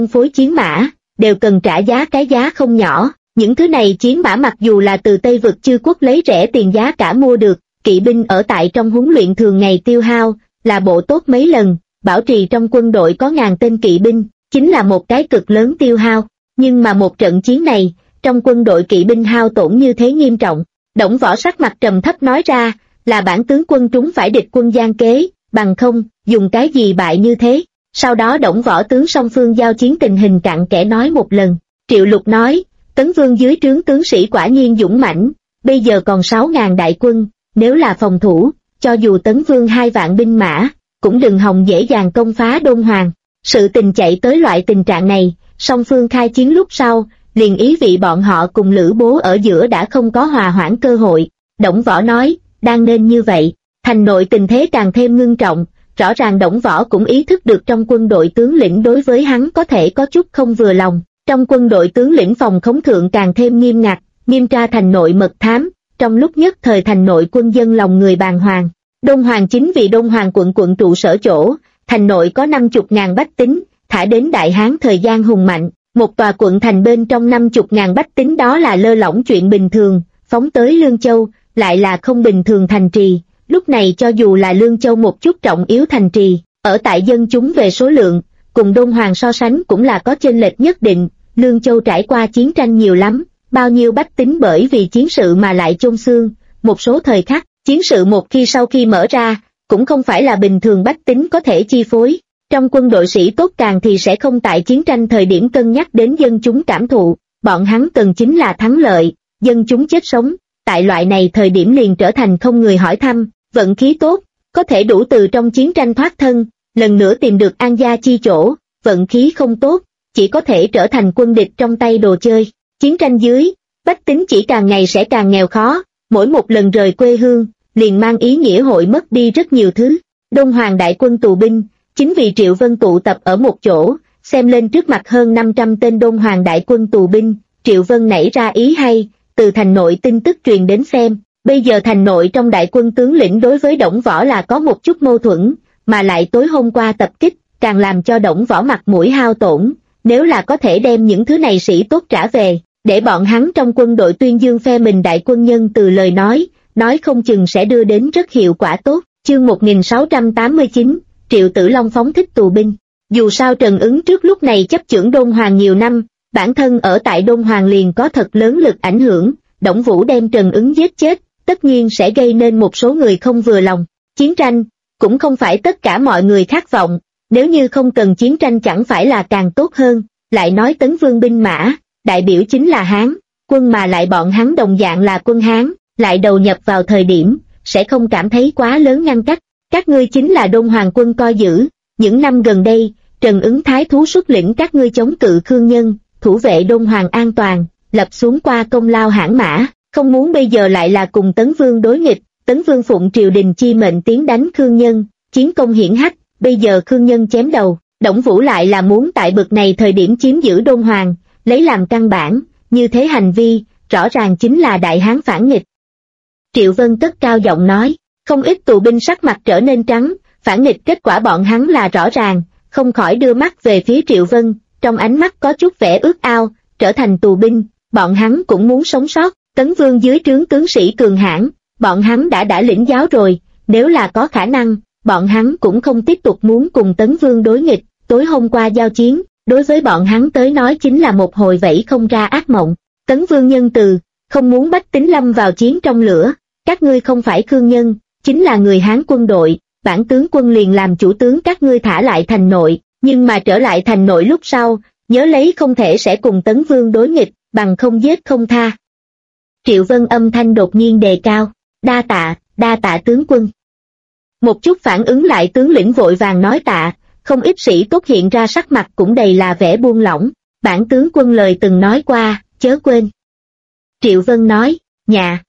phối chiến mã, đều cần trả giá cái giá không nhỏ. Những thứ này chiến mã mặc dù là từ Tây Vực Chư Quốc lấy rẻ tiền giá cả mua được, kỵ binh ở tại trong huấn luyện thường ngày tiêu hao, là bộ tốt mấy lần, bảo trì trong quân đội có ngàn tên kỵ binh, chính là một cái cực lớn tiêu hao. Nhưng mà một trận chiến này, trong quân đội kỵ binh hao tổn như thế nghiêm trọng. Đổng Võ sắc mặt trầm thấp nói ra, là bản tướng quân trúng phải địch quân gian kế, bằng không, dùng cái gì bại như thế. Sau đó Đổng Võ tướng song phương giao chiến tình hình cặn kẽ nói một lần. Triệu Lục nói, Tấn Vương dưới trướng tướng sĩ quả nhiên dũng mãnh, bây giờ còn 6.000 đại quân, nếu là phòng thủ, cho dù Tấn Vương 2 vạn binh mã, cũng đừng hòng dễ dàng công phá Đôn Hoàng. Sự tình chạy tới loại tình trạng này, song phương khai chiến lúc sau, liền ý vị bọn họ cùng Lữ Bố ở giữa đã không có hòa hoãn cơ hội. Đổng Võ nói, đang nên như vậy. Thành nội tình thế càng thêm ngưng trọng, rõ ràng Đổng Võ cũng ý thức được trong quân đội tướng lĩnh đối với hắn có thể có chút không vừa lòng. Trong quân đội tướng lĩnh phòng khống thượng càng thêm nghiêm ngặt, nghiêm tra thành nội mật thám, trong lúc nhất thời thành nội quân dân lòng người bàng hoàng. Đôn Hoàng chính vì Đôn Hoàng quận trụ sở chỗ, thành nội có 50.000 bách tính, thả đến Đại Hán thời gian hùng mạnh, một tòa quận thành bên trong 50.000 bách tính đó là lơ lỏng chuyện bình thường, phóng tới Lương Châu, lại là không bình thường thành trì. Lúc này cho dù là Lương Châu một chút trọng yếu thành trì, ở tại dân chúng về số lượng, cùng Đôn Hoàng so sánh cũng là có chênh lệch nhất định. Lương Châu trải qua chiến tranh nhiều lắm, bao nhiêu bách tính bởi vì chiến sự mà lại chôn xương. Một số thời khắc, chiến sự một khi sau khi mở ra, cũng không phải là bình thường bách tính có thể chi phối. Trong quân đội sĩ tốt càng thì sẽ không tại chiến tranh thời điểm cân nhắc đến dân chúng cảm thụ, bọn hắn cần chính là thắng lợi, dân chúng chết sống. Tại loại này thời điểm liền trở thành không người hỏi thăm, vận khí tốt, có thể đủ từ trong chiến tranh thoát thân, lần nữa tìm được an gia chi chỗ, vận khí không tốt, chỉ có thể trở thành quân địch trong tay đồ chơi. Chiến tranh dưới, bách tính chỉ càng ngày sẽ càng nghèo khó, mỗi một lần rời quê hương, liền mang ý nghĩa hội mất đi rất nhiều thứ. Đôn Hoàng đại quân tù binh, chính vì Triệu Vân tụ tập ở một chỗ, xem lên trước mặt hơn 500 tên Đôn Hoàng đại quân tù binh, Triệu Vân nảy ra ý hay, từ thành nội tin tức truyền đến xem, bây giờ thành nội trong đại quân tướng lĩnh đối với Đổng Võ là có một chút mâu thuẫn, mà lại tối hôm qua tập kích, càng làm cho Đổng Võ mặt mũi hao tổn, nếu là có thể đem những thứ này sĩ tốt trả về, để bọn hắn trong quân đội tuyên dương phe mình đại quân nhân từ lời nói không chừng sẽ đưa đến rất hiệu quả tốt. Chương 1689, Triệu Tử Long phóng thích tù binh. Dù sao Trần Ứng trước lúc này chấp chưởng Đôn Hoàng nhiều năm, bản thân ở tại Đôn Hoàng liền có thật lớn lực ảnh hưởng, Đổng Vũ đem Trần Ứng giết chết, tất nhiên sẽ gây nên một số người không vừa lòng. Chiến tranh, cũng không phải tất cả mọi người khát vọng, nếu như không cần chiến tranh chẳng phải là càng tốt hơn. Lại nói Tấn Vương binh mã, đại biểu chính là Hán, quân mà lại bọn hắn đồng dạng là quân Hán, lại đầu nhập vào thời điểm, sẽ không cảm thấy quá lớn ngăn cách. Các ngươi chính là Đôn Hoàng quân coi giữ, những năm gần đây, Trần Ứng thái thú xuất lĩnh các ngươi chống cự Khương Nhân, thủ vệ Đôn Hoàng an toàn, lập xuống qua công lao hãn mã, không muốn bây giờ lại là cùng Tấn Vương đối nghịch. Tấn Vương phụng triều đình chi mệnh tiến đánh Khương Nhân, chiến công hiển hách, bây giờ Khương Nhân chém đầu, Đổng Vũ lại là muốn tại bực này thời điểm chiếm giữ Đôn Hoàng, lấy làm căn bản, như thế hành vi, rõ ràng chính là đại hán phản nghịch. Triệu Vân cất cao giọng nói, không ít tù binh sắc mặt trở nên trắng, phản nghịch kết quả bọn hắn là rõ ràng, không khỏi đưa mắt về phía Triệu Vân, trong ánh mắt có chút vẻ ước ao, trở thành tù binh, bọn hắn cũng muốn sống sót. Tấn Vương dưới trướng tướng sĩ cường hãn, bọn hắn đã lĩnh giáo rồi, nếu là có khả năng, bọn hắn cũng không tiếp tục muốn cùng Tấn Vương đối nghịch. Tối hôm qua giao chiến, đối với bọn hắn tới nói chính là một hồi vẫy không ra ác mộng. Tấn Vương nhân từ, không muốn bách tính lâm vào chiến trong lửa, các ngươi không phải Khương Nhân, chính là người Hán quân đội, bản tướng quân liền làm chủ tướng các ngươi thả lại thành nội, nhưng mà trở lại thành nội lúc sau, nhớ lấy không thể sẽ cùng Tấn Vương đối nghịch, bằng không giết không tha. Triệu Vân âm thanh đột nhiên đề cao, đa tạ tướng quân. Một chút phản ứng lại tướng lĩnh vội vàng nói tạ, không ít sĩ tốt hiện ra sắc mặt cũng đầy là vẻ buông lỏng, bản tướng quân lời từng nói qua, chớ quên. Triệu Vân nói, dạ.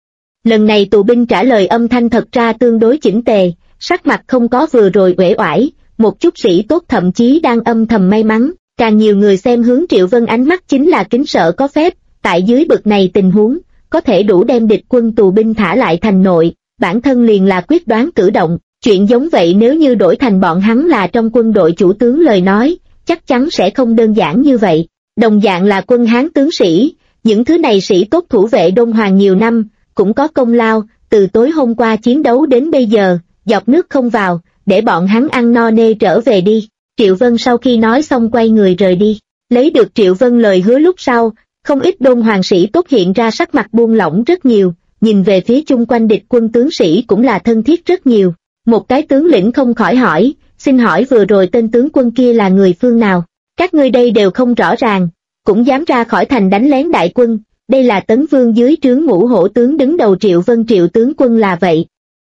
Lần này tù binh trả lời âm thanh thật ra tương đối chỉnh tề, sắc mặt không có vừa rồi uể oải, một chút sĩ tốt thậm chí đang âm thầm may mắn, càng nhiều người xem hướng Triệu Vân ánh mắt chính là kính sợ có phép, tại dưới bực này tình huống, có thể đủ đem địch quân tù binh thả lại thành nội, bản thân liền là quyết đoán cử động. Chuyện giống vậy nếu như đổi thành bọn hắn là trong quân đội chủ tướng lời nói, chắc chắn sẽ không đơn giản như vậy. Đồng dạng là quân Hán tướng sĩ, những thứ này sĩ tốt thủ vệ Đôn Hoàng nhiều năm, cũng có công lao, từ tối hôm qua chiến đấu đến bây giờ, giọt nước không vào, để bọn hắn ăn no nê trở về đi. Triệu Vân sau khi nói xong quay người rời đi, lấy được Triệu Vân lời hứa lúc sau, không ít Đôn Hoàng sĩ tốt hiện ra sắc mặt buông lỏng rất nhiều, nhìn về phía chung quanh địch quân tướng sĩ cũng là thân thiết rất nhiều. Một cái tướng lĩnh không khỏi hỏi, xin hỏi vừa rồi tên tướng quân kia là người phương nào? Các ngươi đây đều không rõ ràng, cũng dám ra khỏi thành đánh lén đại quân, đây là Tấn Vương dưới trướng Ngũ Hổ tướng đứng đầu Triệu Vân. Triệu tướng quân là vậy.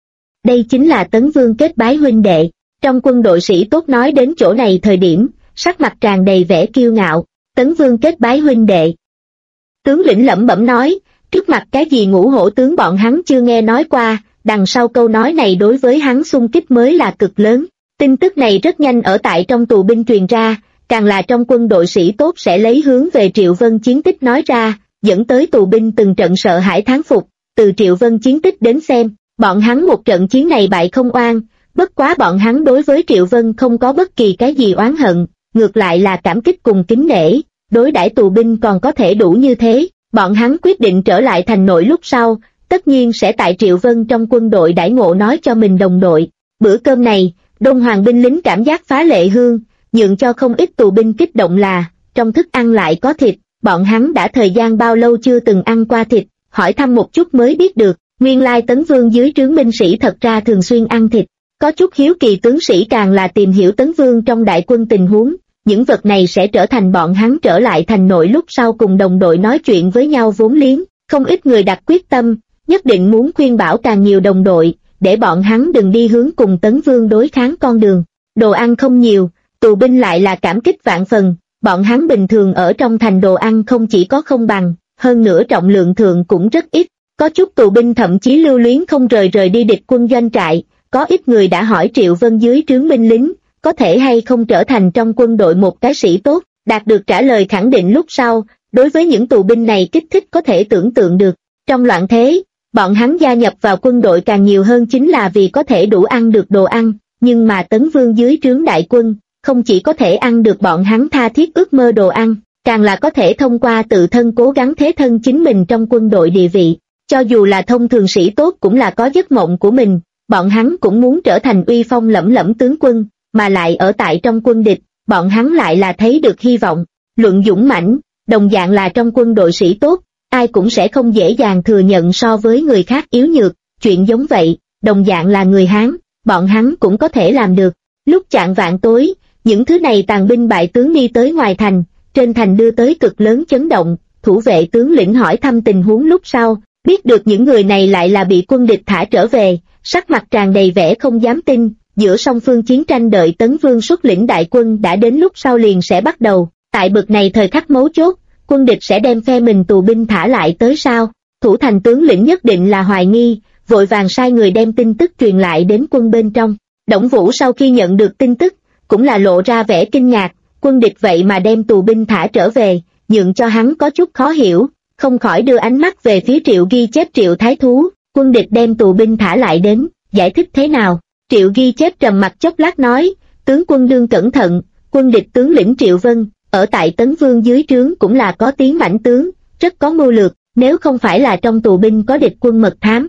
Đây chính là Tấn Vương kết bái huynh đệ. Trong quân đội sĩ tốt nói đến chỗ này thời điểm, sắc mặt tràn đầy vẻ kiêu ngạo, Tấn Vương kết bái huynh đệ. Tướng lĩnh lẩm bẩm nói, trước mặt cái gì Ngũ Hổ tướng bọn hắn chưa nghe nói qua, đằng sau câu nói này đối với hắn xung kích mới là cực lớn. Tin tức này rất nhanh ở tại trong tù binh truyền ra, càng là trong quân đội sĩ tốt sẽ lấy hướng về Triệu Vân chiến tích nói ra, dẫn tới tù binh từng trận sợ hãi thán phục. Từ Triệu Vân chiến tích đến xem, bọn hắn một trận chiến này bại không oan, bất quá bọn hắn đối với Triệu Vân không có bất kỳ cái gì oán hận, ngược lại là cảm kích cùng kính nể, đối đãi tù binh còn có thể đủ như thế. Bọn hắn quyết định trở lại thành nội lúc sau, tất nhiên sẽ tại Triệu Vân trong quân đội đãi ngộ nói cho mình đồng đội. Bữa cơm này, Đôn Hoàng binh lính cảm giác phá lệ hương, nhượng cho không ít tù binh kích động là, trong thức ăn lại có thịt, bọn hắn đã thời gian bao lâu chưa từng ăn qua thịt, hỏi thăm một chút mới biết được, nguyên lai Tấn Vương dưới trướng binh sĩ thật ra thường xuyên ăn thịt. Có chút hiếu kỳ tướng sĩ càng là tìm hiểu Tấn Vương trong đại quân tình huống, những vật này sẽ trở thành bọn hắn trở lại thành nội lúc sau cùng đồng đội nói chuyện với nhau vốn liếng. Không ít người đặt quyết tâm, nhất định muốn khuyên bảo càng nhiều đồng đội, để bọn hắn đừng đi hướng cùng Tấn Vương đối kháng con đường. Đồ ăn không nhiều, tù binh lại là cảm kích vạn phần, bọn hắn bình thường ở trong thành đồ ăn không chỉ có không bằng, hơn nữa trọng lượng thượng cũng rất ít. Có chút tù binh thậm chí lưu luyến không rời đi địch quân doanh trại, có ít người đã hỏi Triệu Vân dưới trướng binh lính, có thể hay không trở thành trong quân đội một cái sĩ tốt, đạt được trả lời khẳng định lúc sau, đối với những tù binh này kích thích có thể tưởng tượng được. Trong loạn thế, bọn hắn gia nhập vào quân đội càng nhiều hơn chính là vì có thể đủ ăn được đồ ăn, nhưng mà Tấn Vương dưới trướng đại quân, không chỉ có thể ăn được bọn hắn tha thiết ước mơ đồ ăn, càng là có thể thông qua tự thân cố gắng thế thân chính mình trong quân đội địa vị. Cho dù là thông thường sĩ tốt cũng là có giấc mộng của mình, bọn hắn cũng muốn trở thành uy phong lẫm lẫm tướng quân, mà lại ở tại trong quân địch, bọn hắn lại là thấy được hy vọng. Luận dũng mãnh, đồng dạng là trong quân đội sĩ tốt, ai cũng sẽ không dễ dàng thừa nhận so với người khác yếu nhược, chuyện giống vậy, đồng dạng là người Hán, bọn hắn cũng có thể làm được. Lúc chạng vạng tối, những thứ này tàn binh bại tướng đi tới ngoài thành, trên thành đưa tới cực lớn chấn động, thủ vệ tướng lĩnh hỏi thăm tình huống lúc sau, biết được những người này lại là bị quân địch thả trở về, sắc mặt tràn đầy vẻ không dám tin. Giữa song phương chiến tranh đợi Tấn Vương xuất lĩnh đại quân đã đến lúc sau liền sẽ bắt đầu, tại bực này thời khắc mấu chốt, quân địch sẽ đem phe mình tù binh thả lại tới sao? Thủ thành tướng lĩnh nhất định là hoài nghi, vội vàng sai người đem tin tức truyền lại đến quân bên trong. Đổng Vũ sau khi nhận được tin tức, cũng là lộ ra vẻ kinh ngạc, quân địch vậy mà đem tù binh thả trở về, nhượng cho hắn có chút khó hiểu, không khỏi đưa ánh mắt về phía Triệu ghi chép Triệu Thái Thú, quân địch đem tù binh thả lại đến, giải thích thế nào? Triệu ghi chép trầm mặt chốc lát nói, tướng quân đương cẩn thận, quân địch tướng lĩnh Triệu Vân, ở tại Tấn Vương dưới trướng cũng là có tiếng mãnh tướng, rất có mưu lược, nếu không phải là trong tù binh có địch quân mật thám.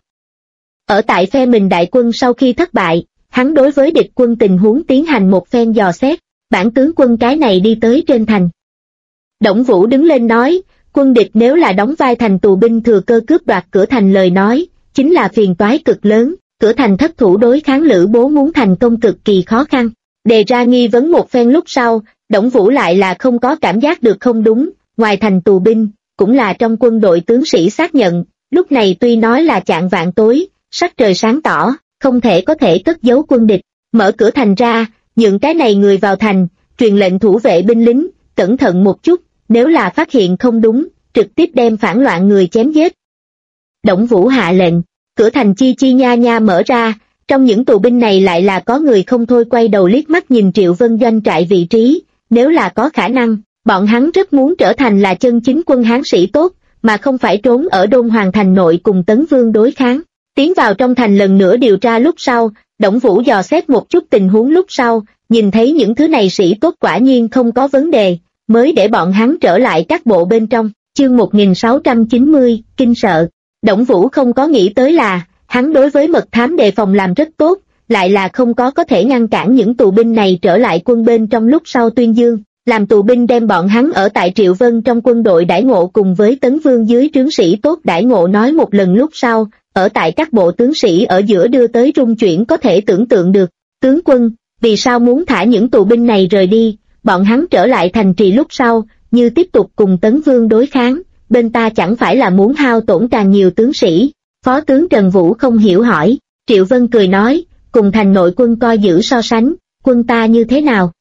Ở tại phe mình đại quân sau khi thất bại, hắn đối với địch quân tình huống tiến hành một phen dò xét, bản tướng quân cái này đi tới trên thành. Đổng Vũ đứng lên nói, quân địch nếu là đóng vai thành tù binh thừa cơ cướp đoạt cửa thành lời nói, chính là phiền toái cực lớn. Cửa thành thất thủ đối kháng Lữ Bố muốn thành công cực kỳ khó khăn. Đề ra nghi vấn một phen lúc sau, Đổng Vũ lại là không có cảm giác được không đúng, ngoài thành tù binh, cũng là trong quân đội tướng sĩ xác nhận, lúc này tuy nói là chạng vạng tối, sắc trời sáng tỏ, không thể cất giấu quân địch, mở cửa thành ra, nhượng cái này người vào thành, truyền lệnh thủ vệ binh lính, cẩn thận một chút, nếu là phát hiện không đúng, trực tiếp đem phản loạn người chém giết. Đổng Vũ hạ lệnh. Cửa thành chi chi nha nha mở ra, trong những tù binh này lại là có người không thôi quay đầu liếc mắt nhìn Triệu Vân doanh trại vị trí, nếu là có khả năng, bọn hắn rất muốn trở thành là chân chính quân Hán sĩ tốt, mà không phải trốn ở Đôn Hoàng thành nội cùng Tấn Vương đối kháng. Tiến vào trong thành lần nữa điều tra lúc sau, Đổng Vũ dò xét một chút tình huống lúc sau, nhìn thấy những thứ này sĩ tốt quả nhiên không có vấn đề, mới để bọn hắn trở lại các bộ bên trong. Chương 1690, kinh sợ. Đổng Vũ không có nghĩ tới là, hắn đối với mật thám đề phòng làm rất tốt, lại là không có thể ngăn cản những tù binh này trở lại quân bên trong lúc sau tuyên dương, làm tù binh đem bọn hắn ở tại Triệu Vân trong quân đội đãi ngộ cùng với Tấn Vương dưới trướng sĩ tốt đãi ngộ nói một lần lúc sau, ở tại các bộ tướng sĩ ở giữa đưa tới rung chuyển có thể tưởng tượng được. Tướng quân, vì sao muốn thả những tù binh này rời đi, bọn hắn trở lại thành trì lúc sau, như tiếp tục cùng Tấn Vương đối kháng, bên ta chẳng phải là muốn hao tổn càng nhiều tướng sĩ? Phó tướng Trần Vũ không hiểu hỏi. Triệu Vân cười nói, cùng thành nội quân coi giữ so sánh, quân ta như thế nào?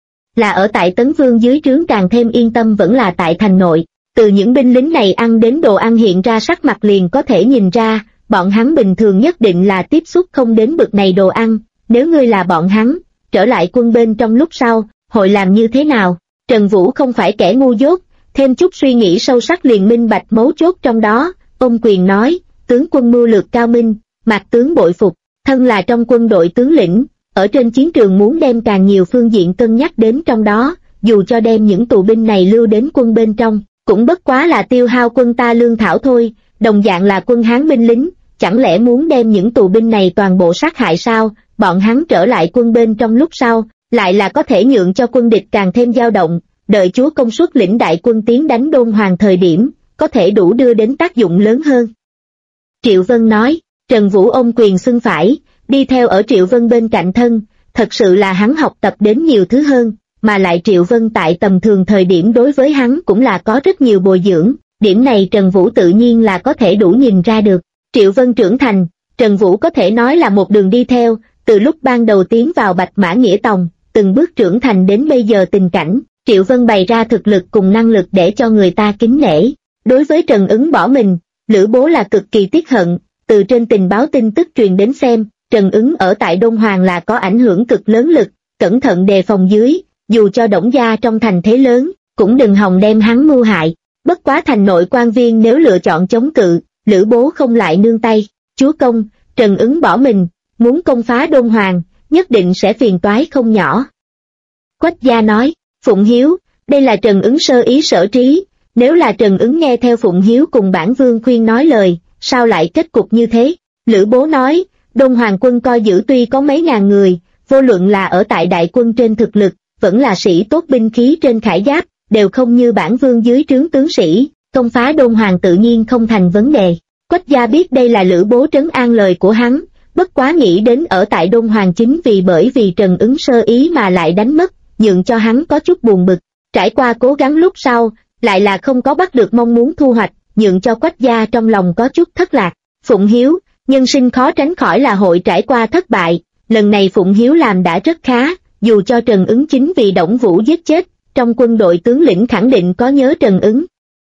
Là ở tại Tấn Vương dưới trướng càng thêm yên tâm vẫn là tại thành nội. Từ những binh lính này ăn đến đồ ăn hiện ra sắc mặt liền có thể nhìn ra, bọn hắn bình thường nhất định là tiếp xúc không đến bực này đồ ăn. Nếu ngươi là bọn hắn, trở lại quân bên trong lúc sau, hội làm như thế nào? Trần Vũ không phải kẻ ngu dốt, thêm chút suy nghĩ sâu sắc liền minh bạch mấu chốt trong đó, ôm quyền nói, tướng quân mưu lược cao minh, Mạc tướng bội phục, thân là trong quân đội tướng lĩnh, ở trên chiến trường muốn đem càng nhiều phương diện cân nhắc đến trong đó, dù cho đem những tù binh này lưu đến quân bên trong, cũng bất quá là tiêu hao quân ta lương thảo thôi, đồng dạng là quân Hán binh lính, chẳng lẽ muốn đem những tù binh này toàn bộ sát hại sao? Bọn hắn trở lại quân bên trong lúc sau, lại là có thể nhượng cho quân địch càng thêm dao động, đợi chúa công suất lĩnh đại quân tiến đánh Đôn Hoàng thời điểm, có thể đủ đưa đến tác dụng lớn hơn. Triệu Vân nói. Trần Vũ ôm quyền xưng phải, đi theo ở Triệu Vân bên cạnh thân, thật sự là hắn học tập đến nhiều thứ hơn, mà lại Triệu Vân tại tầm thường thời điểm đối với hắn cũng là có rất nhiều bồi dưỡng, điểm này Trần Vũ tự nhiên là có thể đủ nhìn ra được. Triệu Vân trưởng thành, Trần Vũ có thể nói là một đường đi theo, từ lúc ban đầu tiến vào Bạch Mã Nghĩa Tòng, từng bước trưởng thành đến bây giờ tình cảnh, Triệu Vân bày ra thực lực cùng năng lực để cho người ta kính nể. Đối với Trần Ứng bỏ mình, Lữ Bố là cực kỳ tiếc hận. Từ trên tình báo tin tức truyền đến xem, Trần Ứng ở tại Đôn Hoàng là có ảnh hưởng cực lớn lực, cẩn thận đề phòng dưới, dù cho Đổng gia trong thành thế lớn, cũng đừng hòng đem hắn mưu hại. Bất quá thành nội quan viên nếu lựa chọn chống cự, Lữ Bố không lại nương tay. Chúa công, Trần Ứng bỏ mình, muốn công phá Đôn Hoàng, nhất định sẽ phiền toái không nhỏ. Quách gia nói, Phụng Hiếu, đây là Trần Ứng sơ ý sở trí, nếu là Trần Ứng nghe theo Phụng Hiếu cùng bản vương khuyên nói lời, sao lại kết cục như thế? Lữ Bố nói, Đôn Hoàng quân coi giữ tuy có mấy ngàn người, vô luận là ở tại đại quân trên thực lực, vẫn là sĩ tốt binh khí trên khải giáp, đều không như bản vương dưới trướng tướng sĩ, công phá Đôn Hoàng tự nhiên không thành vấn đề. Quách gia biết đây là Lữ Bố trấn an lời của hắn, bất quá nghĩ đến ở tại Đôn Hoàng chính bởi vì Trần Ứng sơ ý mà lại đánh mất, nhượng cho hắn có chút buồn bực. Trải qua cố gắng lúc sau, lại là không có bắt được mong muốn thu hoạch, nhượng cho Quách gia trong lòng có chút thất lạc. Phụng Hiếu, nhân sinh khó tránh khỏi là hội trải qua thất bại, lần này Phụng Hiếu làm đã rất khá, dù cho Trần Ứng chính vì Đổng Vũ giết chết, trong quân đội tướng lĩnh khẳng định có nhớ Trần Ứng.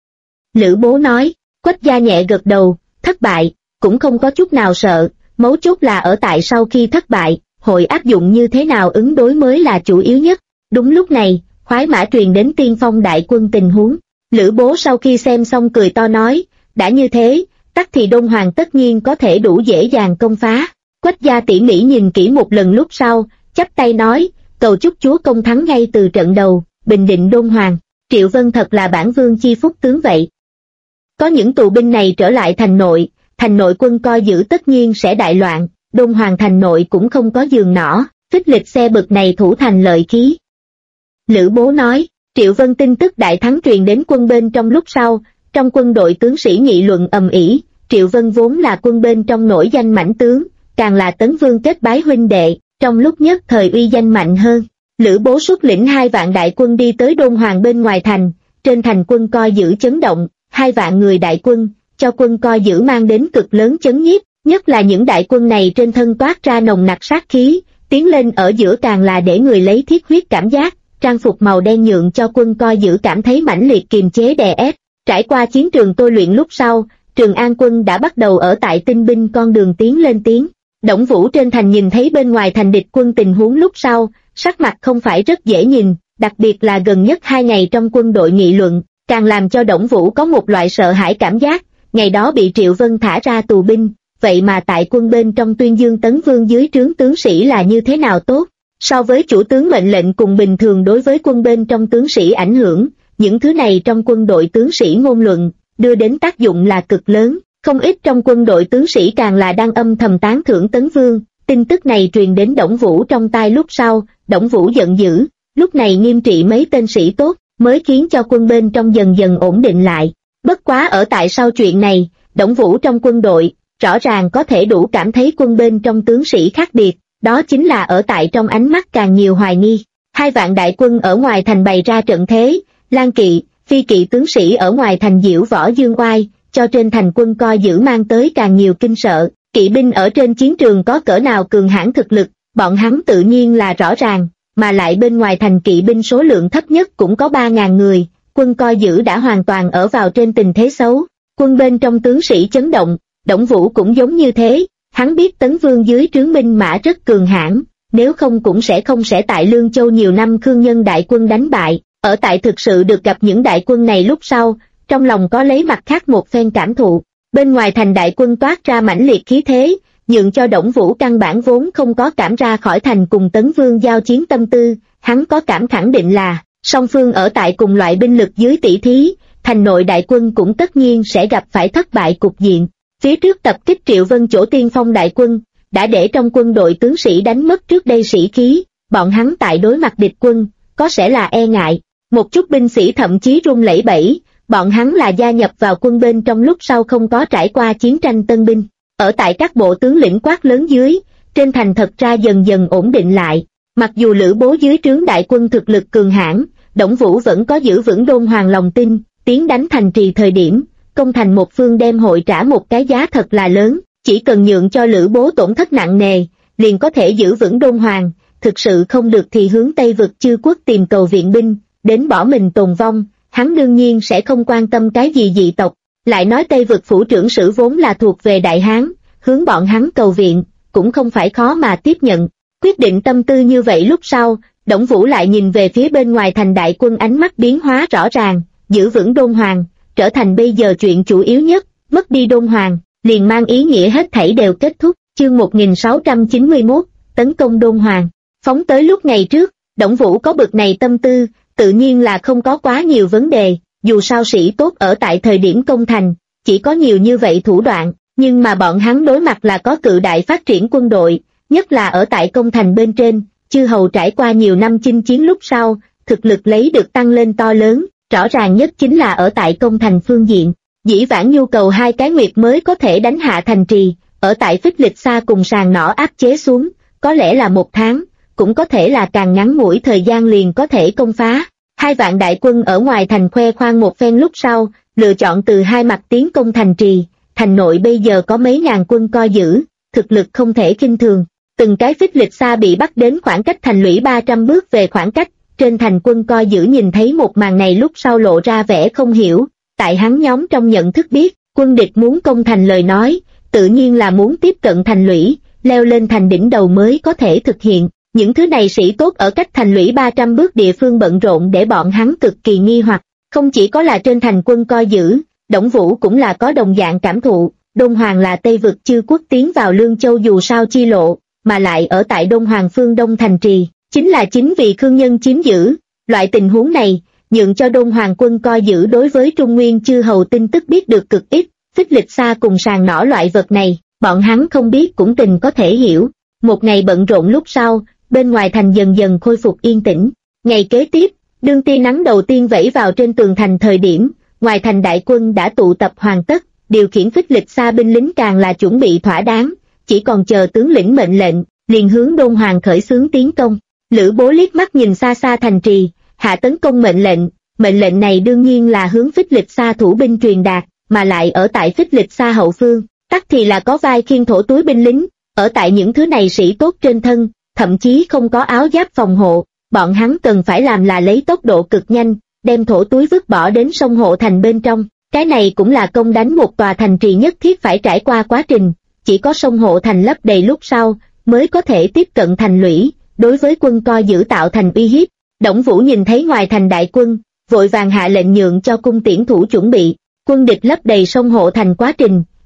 Lữ Bố nói, Quách gia nhẹ gật đầu, thất bại, cũng không có chút nào sợ, mấu chốt là ở tại sau khi thất bại, hội áp dụng như thế nào ứng đối mới là chủ yếu nhất. Đúng lúc này, khoái mã truyền đến tiên phong đại quân tình huống. Lữ Bố sau khi xem xong cười to nói, đã như thế, tắc thì Đôn Hoàng tất nhiên có thể đủ dễ dàng công phá. Quách gia tỉ mỉ nhìn kỹ một lần lúc sau, chắp tay nói, cầu chúc chúa công thắng ngay từ trận đầu, bình định Đôn Hoàng. Triệu Vân thật là bản vương chi phúc tướng vậy. Có những tù binh này trở lại thành nội quân coi giữ tất nhiên sẽ đại loạn, Đôn Hoàng thành nội cũng không có giường nỏ, phích lịch xe bực này thủ thành lợi khí. Lữ Bố nói, Triệu Vân tin tức đại thắng truyền đến quân bên trong lúc sau, trong quân đội tướng sĩ nghị luận ầm ĩ. Triệu Vân vốn là quân bên trong nổi danh mãnh tướng, càng là Tấn Vương kết bái huynh đệ, trong lúc nhất thời uy danh mạnh hơn. Lữ Bố xuất lĩnh 2 vạn đại quân đi tới Đôn Hoàng bên ngoài thành, trên thành quân coi giữ chấn động, 2 vạn người đại quân, cho quân coi giữ mang đến cực lớn chấn nhiếp, nhất là những đại quân này trên thân toát ra nồng nặc sát khí, tiến lên ở giữa càng là để người lấy thiết huyết cảm giác, trang phục màu đen nhượng cho quân coi giữ cảm thấy mãnh liệt kiềm chế đè ép. Trải qua chiến trường tôi luyện lúc sau, Trường An quân đã bắt đầu ở tại tinh binh con đường tiến lên tiến. Đổng Vũ trên thành nhìn thấy bên ngoài thành địch quân tình huống lúc sau, sắc mặt không phải rất dễ nhìn, đặc biệt là gần nhất 2 ngày trong quân đội nghị luận, càng làm cho Đổng Vũ có một loại sợ hãi cảm giác. Ngày đó bị Triệu Vân thả ra tù binh, vậy mà tại quân bên trong tuyên dương Tấn Vương dưới trướng tướng sĩ là như thế nào tốt. So với chủ tướng mệnh lệnh cùng bình thường đối với quân bên trong tướng sĩ ảnh hưởng, những thứ này trong quân đội tướng sĩ ngôn luận, đưa đến tác dụng là cực lớn. Không ít trong quân đội tướng sĩ càng là đang âm thầm tán thưởng Tấn Vương. Tin tức này truyền đến Đổng Vũ trong tai lúc sau, Đổng Vũ giận dữ, lúc này nghiêm trị mấy tên sĩ tốt, mới khiến cho quân bên trong dần dần ổn định lại. Bất quá ở tại sau chuyện này, Đổng Vũ trong quân đội, rõ ràng có thể đủ cảm thấy quân bên trong tướng sĩ khác biệt, đó chính là ở tại trong ánh mắt càng nhiều hoài nghi. 2 vạn đại quân ở ngoài thành bày ra trận thế, Lang kỵ, Phi kỵ tướng sĩ ở ngoài thành diễu võ dương oai, cho trên thành quân coi giữ mang tới càng nhiều kinh sợ. Kỵ binh ở trên chiến trường có cỡ nào cường hãn thực lực, bọn hắn tự nhiên là rõ ràng, mà lại bên ngoài thành kỵ binh số lượng thấp nhất cũng có 3.000 người, quân coi giữ đã hoàn toàn ở vào trên tình thế xấu. Quân bên trong tướng sĩ chấn động, Đổng Vũ cũng giống như thế, hắn biết Tấn Vương dưới trướng binh mã rất cường hãn, nếu không cũng sẽ tại Lương Châu nhiều năm Khương Nhân đại quân đánh bại, ở tại thực sự được gặp những đại quân này lúc sau, trong lòng có lấy mặt khác một phen cảm thụ. Bên ngoài thành đại quân toát ra mãnh liệt khí thế, nhượng cho Đổng Vũ căn bản vốn không có cảm ra khỏi thành cùng Tấn Vương giao chiến tâm tư, hắn có cảm khẳng định là, song phương ở tại cùng loại binh lực dưới tỷ thí, thành nội đại quân cũng tất nhiên sẽ gặp phải thất bại cục diện. Phía trước tập kích Triệu Vân chỗ tiên phong đại quân, đã để trong quân đội tướng sĩ đánh mất trước đây sĩ khí, bọn hắn tại đối mặt địch quân, có sẽ là e ngại, một chút binh sĩ thậm chí run lẩy bẩy. Bọn hắn là gia nhập vào quân bên trong lúc sau không có trải qua chiến tranh tân binh. Ở tại các bộ tướng lĩnh quát lớn dưới, trên thành thật ra dần dần ổn định lại. Mặc dù Lữ Bố dưới trướng đại quân thực lực cường hãn, Đổng Vũ vẫn có giữ vững Đôn Hoàng lòng tin, tiến đánh thành trì thời điểm, công thành một phương đem hội trả một cái giá thật là lớn, chỉ cần nhượng cho Lữ Bố tổn thất nặng nề, liền có thể giữ vững Đôn Hoàng, thực sự không được thì hướng Tây vực Chư quốc tìm cầu viện binh, đến bỏ mình tồn vong. Hắn đương nhiên sẽ không quan tâm cái gì dị tộc, lại nói Tây vực phủ trưởng sử vốn là thuộc về Đại Hán, hướng bọn hắn cầu viện, cũng không phải khó mà tiếp nhận. Quyết định tâm tư như vậy lúc sau, Đổng Vũ lại nhìn về phía bên ngoài thành đại quân ánh mắt biến hóa rõ ràng, giữ vững Đôn Hoàng, trở thành bây giờ chuyện chủ yếu nhất, mất đi Đôn Hoàng, liền mang ý nghĩa hết thảy đều kết thúc. Chương 1691, tấn công Đôn Hoàng, phóng tới lúc ngày trước, Đổng Vũ có bực này tâm tư, tự nhiên là không có quá nhiều vấn đề, dù sao sĩ tốt ở tại thời điểm công thành, chỉ có nhiều như vậy thủ đoạn, nhưng mà bọn hắn đối mặt là có cự đại phát triển quân đội, nhất là ở tại công thành bên trên, chư hầu trải qua nhiều năm chinh chiến lúc sau, thực lực lấy được tăng lên to lớn, rõ ràng nhất chính là ở tại công thành phương diện, dĩ vãng nhu cầu 2 cái nguyệt mới có thể đánh hạ thành trì, ở tại Phích Lịch Sa cùng Sàng Nỏ áp chế xuống, có lẽ là 1 tháng. Cũng có thể là càng ngắn ngủi thời gian liền có thể công phá. 2 vạn đại quân ở ngoài thành khoe khoang một phen lúc sau, lựa chọn từ 2 mặt tiến công thành trì, thành nội bây giờ có mấy ngàn quân coi giữ, thực lực không thể khinh thường. Từng cái Phích Lịch Sa bị bắt đến khoảng cách thành lũy 300 bước về khoảng cách, trên thành quân coi giữ nhìn thấy một màn này lúc sau lộ ra vẻ không hiểu, tại hắn nhóm trong nhận thức biết, quân địch muốn công thành lời nói, tự nhiên là muốn tiếp cận thành lũy, leo lên thành đỉnh đầu mới có thể thực hiện. Những thứ này sĩ tốt ở cách thành lũy 300 bước địa phương bận rộn để bọn hắn cực kỳ nghi hoặc, không chỉ có là trên thành quân coi giữ, Đổng Vũ cũng là có đồng dạng cảm thụ, Đôn Hoàng là Tây vực Chư quốc tiến vào Lương Châu dù sao chi lộ, mà lại ở tại Đôn Hoàng phương Đông thành trì, chính vì Khương Nhân chiếm giữ, loại tình huống này, nhượng cho Đôn Hoàng quân coi giữ đối với Trung Nguyên chư hầu tin tức biết được cực ít, Phích Lịch Sa cùng Sàng Nỏ loại vật này, bọn hắn không biết cũng tình có thể hiểu. Một ngày bận rộn lúc sau, bên ngoài thành dần dần khôi phục yên tĩnh. Ngày kế tiếp, đương tia nắng đầu tiên vẩy vào trên tường thành thời điểm, ngoài thành đại quân đã tụ tập hoàn tất, điều khiển Phích Lịch Sa binh lính càng là chuẩn bị thỏa đáng, chỉ còn chờ tướng lĩnh mệnh lệnh, liền hướng Đôn Hoàng khởi xướng tiến công. Lữ Bố liếc mắt nhìn xa xa thành trì, hạ tấn công mệnh lệnh này đương nhiên là hướng Phích Lịch Sa thủ binh truyền đạt, mà lại ở tại Phích Lịch Sa hậu phương, tắc thì là có vai khiêng thổ túi binh lính, ở tại những thứ này sĩ tốt trên thân, thậm chí không có áo giáp phòng hộ, bọn hắn cần phải làm là lấy tốc độ cực nhanh, đem thổ túi vứt bỏ đến sông hộ thành bên trong, cái này cũng là công đánh một tòa thành trì nhất thiết phải trải qua quá trình, chỉ có sông hộ thành lấp đầy lúc sau, mới có thể tiếp cận thành lũy, đối với quân coi giữ tạo thành uy hiếp. Đổng Vũ nhìn thấy ngoài thành đại quân, vội vàng hạ lệnh nhượng cho cung tiễn thủ chuẩn bị, quân địch lấp đầy sông hộ thành quá trình,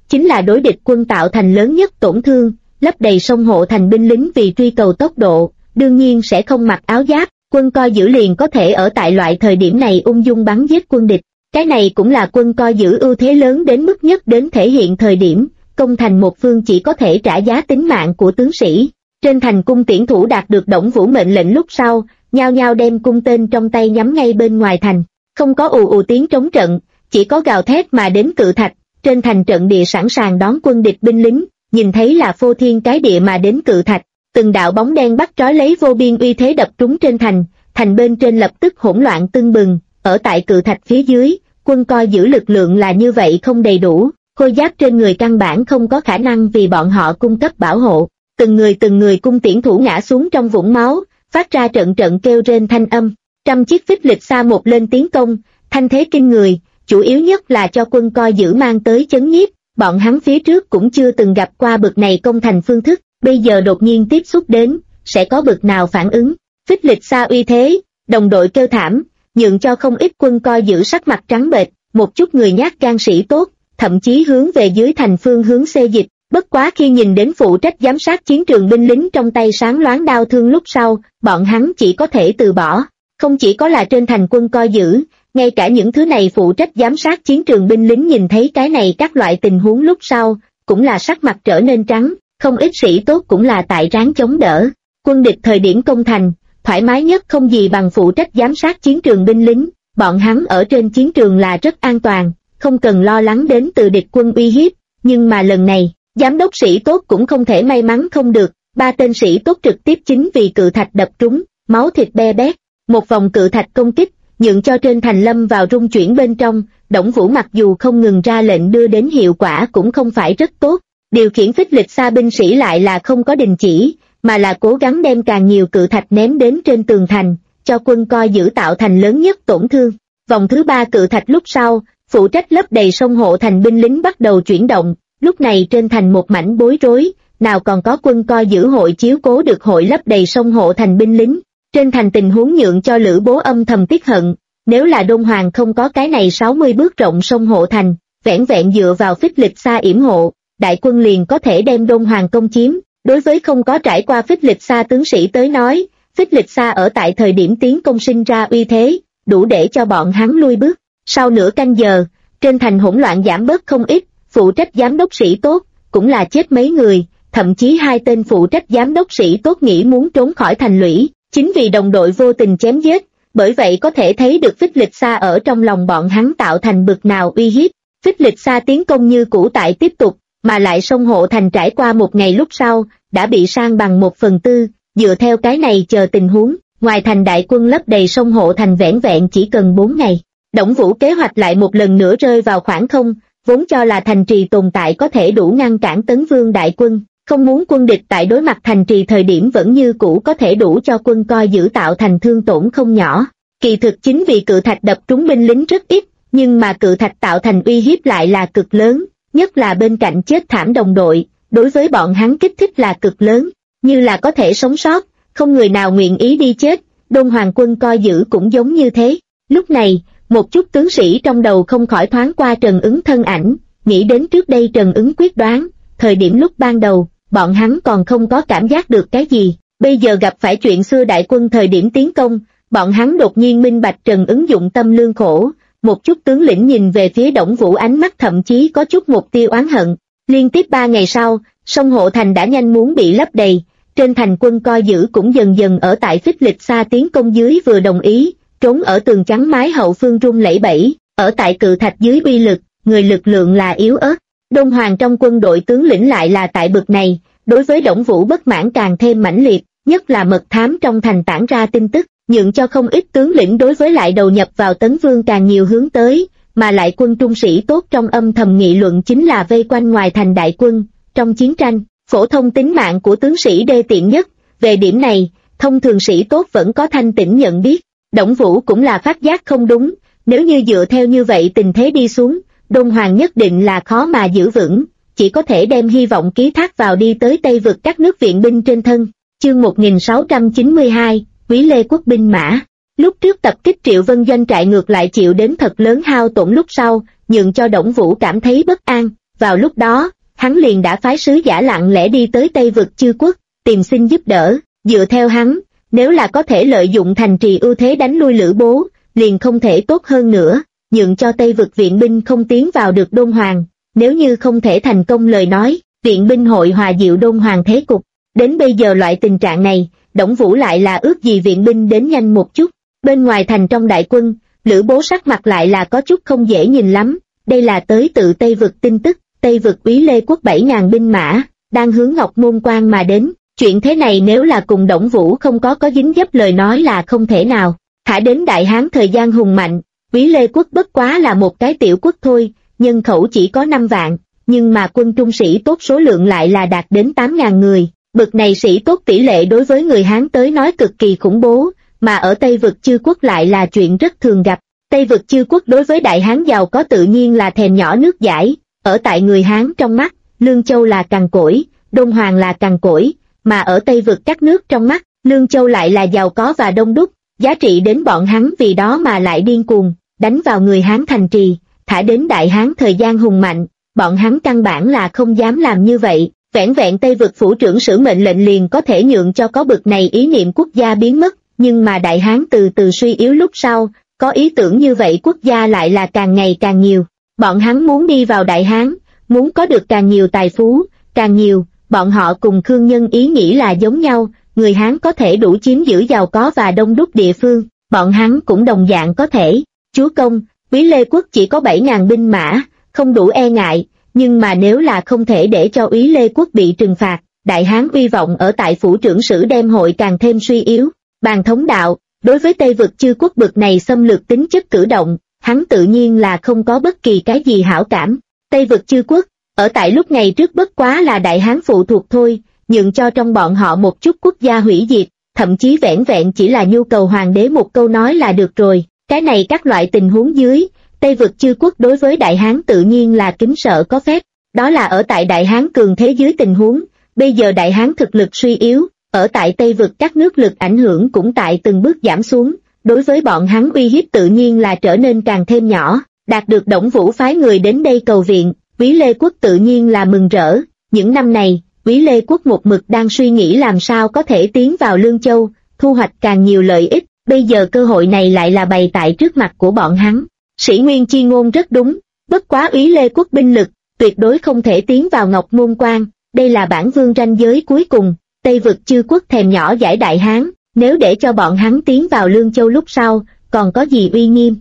chính là đối địch quân tạo thành lớn nhất tổn thương, lấp đầy sông hộ thành binh lính vì truy cầu tốc độ, đương nhiên sẽ không mặc áo giáp, quân coi giữ liền có thể ở tại loại thời điểm này ung dung bắn giết quân địch. Cái này cũng là quân coi giữ ưu thế lớn đến mức nhất đến thể hiện thời điểm, công thành một phương chỉ có thể trả giá tính mạng của tướng sĩ. Trên thành cung tiễn thủ đạt được Đổng Vũ mệnh lệnh lúc sau, nhao nhao đem cung tên trong tay nhắm ngay bên ngoài thành, không có ù ù tiếng trống trận, chỉ có gào thét mà đến cự thạch, trên thành trận địa sẵn sàng đón quân địch binh lính, nhìn thấy là phô thiên cái địa mà đến cự thạch, từng đạo bóng đen bắt trói lấy vô biên uy thế đập trúng trên thành, thành bên trên lập tức hỗn loạn tưng bừng, ở tại cự thạch phía dưới, quân coi giữ lực lượng là như vậy không đầy đủ, khôi giáp trên người căn bản không có khả năng vì bọn họ cung cấp bảo hộ, từng người cung tiễn thủ ngã xuống trong vũng máu, phát ra trận trận kêu rên thanh âm, trăm chiếc phích lịch xa một lên tiến công, thanh thế kinh người, chủ yếu nhất là cho quân coi giữ mang tới chấn nhiếp, bọn hắn phía trước cũng chưa từng gặp qua bực này công thành phương thức, bây giờ đột nhiên tiếp xúc đến, sẽ có bực nào phản ứng, phích lịch xa uy thế, đồng đội kêu thảm, nhượng cho không ít quân coi giữ sắc mặt trắng bệch, một chút người nhát gan sĩ tốt, thậm chí hướng về dưới thành phương hướng xê dịch, bất quá khi nhìn đến phụ trách giám sát chiến trường binh lính trong tay sáng loáng đao thương lúc sau, bọn hắn chỉ có thể từ bỏ, không chỉ có là trên thành quân coi giữ, ngay cả những thứ này phụ trách giám sát chiến trường binh lính nhìn thấy cái này các loại tình huống lúc sau, cũng là sắc mặt trở nên trắng, không ít sĩ tốt cũng là tại ráng chống đỡ, quân địch thời điểm công thành, thoải mái nhất không gì bằng phụ trách giám sát chiến trường binh lính, bọn hắn ở trên chiến trường là rất an toàn, không cần lo lắng đến từ địch quân uy hiếp, nhưng mà lần này, giám đốc sĩ tốt cũng không thể may mắn không được, 3 tên sĩ tốt trực tiếp chính vì cự thạch đập trúng, máu thịt be bét, một vòng cự thạch công kích, nhượng cho trên thành lâm vào rung chuyển bên trong, Đổng Vũ mặc dù không ngừng ra lệnh đưa đến hiệu quả cũng không phải rất tốt, điều khiển phích lịch xa binh sĩ lại là không có đình chỉ, mà là cố gắng đem càng nhiều cự thạch ném đến trên tường thành, cho quân coi giữ tạo thành lớn nhất tổn thương. Vòng thứ 3 cự thạch lúc sau, phụ trách lấp đầy sông hộ thành binh lính bắt đầu chuyển động, lúc này trên thành một mảnh bối rối, nào còn có quân coi giữ hội chiếu cố được hội lấp đầy sông hộ thành binh lính. Trên thành tình huống nhượng cho Lữ Bố âm thầm tiếc hận, nếu là Đôn Hoàng không có cái này 60 bước rộng sông hộ thành, vẻn vẹn dựa vào phích lịch xa yểm hộ, đại quân liền có thể đem Đôn Hoàng công chiếm. Đối với không có trải qua phích lịch xa tướng sĩ tới nói, phích lịch xa ở tại thời điểm tiến công sinh ra uy thế, đủ để cho bọn hắn lui bước. Sau nửa canh giờ, trên thành hỗn loạn giảm bớt không ít, phụ trách giám đốc sĩ tốt, cũng là chết mấy người, thậm chí 2 tên phụ trách giám đốc sĩ tốt nghĩ muốn trốn khỏi thành lũy, chính vì đồng đội vô tình chém giết, bởi vậy có thể thấy được phích lịch xa ở trong lòng bọn hắn tạo thành bực nào uy hiếp. Phích lịch xa tiến công như cũ tại tiếp tục, mà lại sông hộ thành trải qua một ngày lúc sau, đã bị san bằng 1/4, dựa theo cái này chờ tình huống, ngoài thành đại quân lấp đầy sông hộ thành vẻn vẹn chỉ cần 4 ngày. Đổng Vũ kế hoạch lại một lần nữa rơi vào khoảng không, vốn cho là thành trì tồn tại có thể đủ ngăn cản Tấn Vương đại quân, không muốn quân địch tại đối mặt thành trì thời điểm vẫn như cũ có thể đủ cho quân coi giữ tạo thành thương tổn không nhỏ. Kỳ thực chính vì cự thạch đập trúng binh lính rất ít, nhưng mà cự thạch tạo thành uy hiếp lại là cực lớn, nhất là bên cạnh chết thảm đồng đội, đối với bọn hắn kích thích là cực lớn, như là có thể sống sót, không người nào nguyện ý đi chết, Đôn Hoàng quân coi giữ cũng giống như thế. Lúc này, một chút tướng sĩ trong đầu không khỏi thoáng qua Trần Ứng thân ảnh, nghĩ đến trước đây Trần Ứng quyết đoán, thời điểm lúc ban đầu, bọn hắn còn không có cảm giác được cái gì, bây giờ gặp phải chuyện xưa đại quân thời điểm tiến công, bọn hắn đột nhiên minh bạch Trần Ứng dụng tâm lương khổ, một chút tướng lĩnh nhìn về phía Đổng Vũ ánh mắt thậm chí có chút một tia oán hận. Liên tiếp 3 ngày sau, sông hộ thành đã nhanh muốn bị lấp đầy, trên thành quân coi giữ cũng dần dần ở tại phích lịch xa tiến công dưới vừa đồng ý, trốn ở tường trắng mái hậu phương rung lẩy bẩy, ở tại cự thạch dưới uy lực, người lực lượng là yếu ớt. Đôn Hoàng trong quân đội tướng lĩnh lại là tại bực này, đối với Đổng Vũ bất mãn càng thêm mãnh liệt, nhất là mật thám trong thành tản ra tin tức, nhượng cho không ít tướng lĩnh đối với lại đầu nhập vào Tấn Vương càng nhiều hướng tới, mà lại quân trung sĩ tốt trong âm thầm nghị luận chính là vây quanh ngoài thành đại quân. Trong chiến tranh, phổ thông tính mạng của tướng sĩ đê tiện nhất, về điểm này, thông thường sĩ tốt vẫn có thanh tĩnh nhận biết. Đổng Vũ cũng là phát giác không đúng, nếu như dựa theo như vậy tình thế đi xuống, Đôn Hoàng nhất định là khó mà giữ vững, chỉ có thể đem hy vọng ký thác vào đi tới Tây vực các nước viện binh trên thân. Chương 1692, Quý Lê quốc binh mã. Lúc trước tập kích Triệu Vân doanh trại ngược lại chịu đến thật lớn hao tổn lúc sau, nhượng cho Đổng Vũ cảm thấy bất an, Vào lúc đó, hắn liền đã phái sứ giả lặng lẽ đi tới Tây vực Chư Quốc, tìm xin giúp đỡ. Dựa theo hắn, nếu là có thể lợi dụng thành trì ưu thế đánh lui Lữ Bố, liền không thể tốt hơn nữa, nhượng cho Tây vực viện binh không tiến vào được Đôn Hoàng. Nếu như không thể thành công lời nói, viện binh hội hòa dịu Đôn Hoàng thế cục. Đến bây giờ loại tình trạng này, Đổng Vũ lại là ước gì viện binh đến nhanh một chút. Bên ngoài thành trong đại quân, Lữ Bố sắc mặt lại là có chút không dễ nhìn lắm. Đây là tới tự Tây vực tin tức, Tây vực Úy Lê quốc 7.000 binh mã, đang hướng Ngọc Môn Quan mà đến. Chuyện thế này nếu là cùng Đổng Vũ không có dính dấp lời nói là không thể nào. Thả đến Đại Hán thời gian hùng mạnh, Úy Lê quốc bất quá là một cái tiểu quốc thôi, nhân khẩu chỉ có 5 vạn, nhưng mà quân trung sĩ tốt số lượng lại là đạt đến 8.000 người. Bực này sĩ tốt tỷ lệ đối với người Hán tới nói cực kỳ khủng bố, mà ở Tây vực Chư Quốc lại là chuyện rất thường gặp. Tây vực Chư Quốc đối với Đại Hán giàu có tự nhiên là thèm nhỏ nước dãi, ở tại người Hán trong mắt, Lương Châu là cằn cỗi, Đôn Hoàng là cằn cỗi, mà ở Tây vực các nước trong mắt, Lương Châu lại là giàu có và đông đúc, giá trị đến bọn hắn vì đó mà lại điên cuồng, đánh vào người Hán thành trì. Thả đến Đại Hán thời gian hùng mạnh, bọn hắn căn bản là không dám làm như vậy. Vẻn vẹn Tây vực phủ trưởng sử mệnh lệnh liền có thể nhượng cho có bực này ý niệm quốc gia biến mất, nhưng mà Đại Hán từ từ suy yếu lúc sau, có ý tưởng như vậy quốc gia lại là càng ngày càng nhiều. Bọn hắn muốn đi vào Đại Hán, muốn có được càng nhiều tài phú, càng nhiều, bọn họ cùng Khương Nhân ý nghĩ là giống nhau, người Hán có thể đủ chiếm giữ giàu có và đông đúc địa phương, bọn hắn cũng đồng dạng có thể. Chúa công, Úy Lê quốc chỉ có 7.000 binh mã, không đủ e ngại. Nhưng mà nếu là không thể để cho Úy Lê quốc bị trừng phạt, Đại Hán uy vọng ở tại phủ trưởng sử đem hội càng thêm suy yếu. Bàn thống đạo, đối với Tây vực Chư Quốc bực này xâm lược tính chất cử động, hắn tự nhiên là không có bất kỳ cái gì hảo cảm. Tây vực Chư Quốc, ở tại lúc ngày trước bất quá là Đại Hán phụ thuộc thôi, nhượng cho trong bọn họ một chút quốc gia hủy diệt, thậm chí vẻn vẹn chỉ là nhu cầu hoàng đế một câu nói là được rồi. Cái này các loại tình huống dưới, Tây vực Chư Quốc đối với Đại Hán tự nhiên là kính sợ có phép, đó là ở tại Đại Hán cường thế dưới tình huống, bây giờ Đại Hán thực lực suy yếu, ở tại Tây vực các nước lực ảnh hưởng cũng tại từng bước giảm xuống, đối với bọn hắn uy hiếp tự nhiên là trở nên càng thêm nhỏ. Đạt được Đổng Vũ phái người đến đây cầu viện, Úy Lê quốc tự nhiên là mừng rỡ. Những năm này, Úy Lê quốc một mực đang suy nghĩ làm sao có thể tiến vào Lương Châu, thu hoạch càng nhiều lợi ích, bây giờ cơ hội này lại là bày tại trước mặt của bọn hắn. Sĩ Nguyên chi ngôn rất đúng, bất quá Úy Lê quốc binh lực, tuyệt đối không thể tiến vào Ngọc Môn Quan, đây là bản vương ranh giới cuối cùng. Tây vực Chư Quốc thèm nhỏ giải Đại Hán, nếu để cho bọn hắn tiến vào Lương Châu lúc sau, còn có gì uy nghiêm?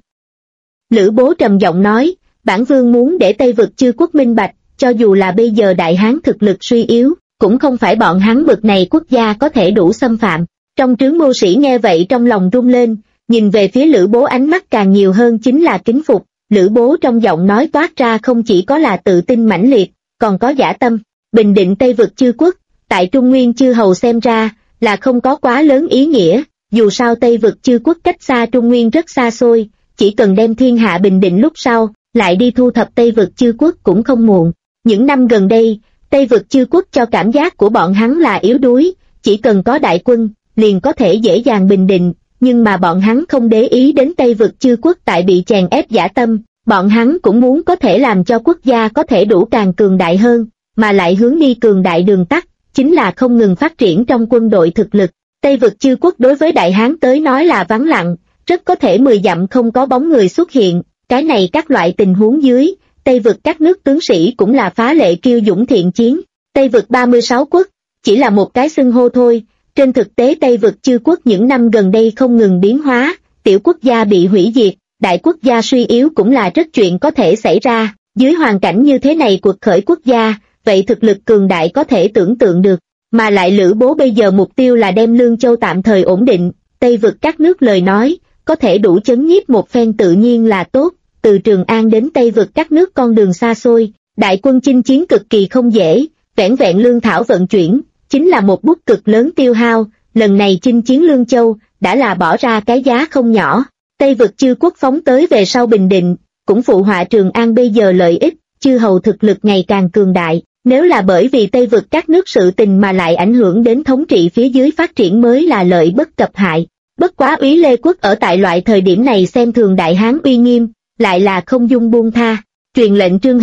Lữ Bố trầm giọng nói, bản vương muốn để Tây vực Chư Quốc minh bạch, cho dù là bây giờ Đại Hán thực lực suy yếu, cũng không phải bọn hắn bực này quốc gia có thể đủ xâm phạm. Trong trướng mưu sĩ nghe vậy trong lòng rung lên, nhìn về phía Lữ Bố ánh mắt càng nhiều hơn chính là kính phục. Lữ Bố trong giọng nói toát ra không chỉ có là tự tin mãnh liệt, còn có dã tâm. Bình định Tây vực Chư Quốc, tại Trung Nguyên chư hầu xem ra, là không có quá lớn ý nghĩa, dù sao Tây vực Chư Quốc cách xa Trung Nguyên rất xa xôi, chỉ cần đem thiên hạ bình định lúc sau, lại đi thu thập Tây vực Chư Quốc cũng không muộn. Những năm gần đây, Tây vực Chư Quốc cho cảm giác của bọn hắn là yếu đuối, chỉ cần có đại quân, liền có thể dễ dàng bình định, nhưng mà bọn hắn không để ý đến Tây vực Chư Quốc tại bị chèn ép dã tâm, bọn hắn cũng muốn có thể làm cho quốc gia có thể đủ càng cường đại hơn, mà lại hướng đi cường đại đường tắt, chính là không ngừng phát triển trong quân đội thực lực. Tây vực Chư Quốc đối với Đại Hán tới nói là vắng lặng, rất có thể 10 dặm không có bóng người xuất hiện, cái này các loại tình huống dưới, Tây vực các nước tướng sĩ cũng là phá lệ kiêu dũng thiện chiến. Tây vực 36 quốc, chỉ là một cái xưng hô thôi, trên thực tế Tây vực Chư Quốc những năm gần đây không ngừng biến hóa, tiểu quốc gia bị hủy diệt, đại quốc gia suy yếu cũng là rất chuyện có thể xảy ra, dưới hoàn cảnh như thế này cuộc khởi quốc gia, vậy thực lực cường đại có thể tưởng tượng được, mà lại Lữ Bố bây giờ mục tiêu là đem Lương Châu tạm thời ổn định, Tây vực các nước lời nói, có thể đủ chấn nhiếp một phen tự nhiên là tốt, từ Trường An đến Tây vực các nước con đường xa xôi, đại quân chinh chiến cực kỳ không dễ, vẻn vẹn lương thảo vận chuyển, chính là một bút cực lớn tiêu hao, lần này chinh chiến Lương Châu, đã là bỏ ra cái giá không nhỏ. Tây vực Chư Quốc phóng tới về sau bình định, cũng phụ họa Trường An bây giờ lợi ích, chư hầu thực lực ngày càng cường đại, nếu là bởi vì Tây vực các nước sự tình mà lại ảnh hưởng đến thống trị phía dưới phát triển mới là lợi bất cập hại. Bất quá Úy Lê quốc ở tại loại thời điểm này xem thường Đại Hán uy nghiêm, lại là không dung buông tha, truyền lệnh Trương Hợp,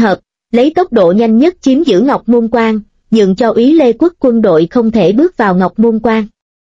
lấy tốc độ nhanh nhất chiếm giữ Ngọc Môn Quan, nhượng cho Úy Lê Quốc quân đội không thể bước vào Ngọc Môn Quan.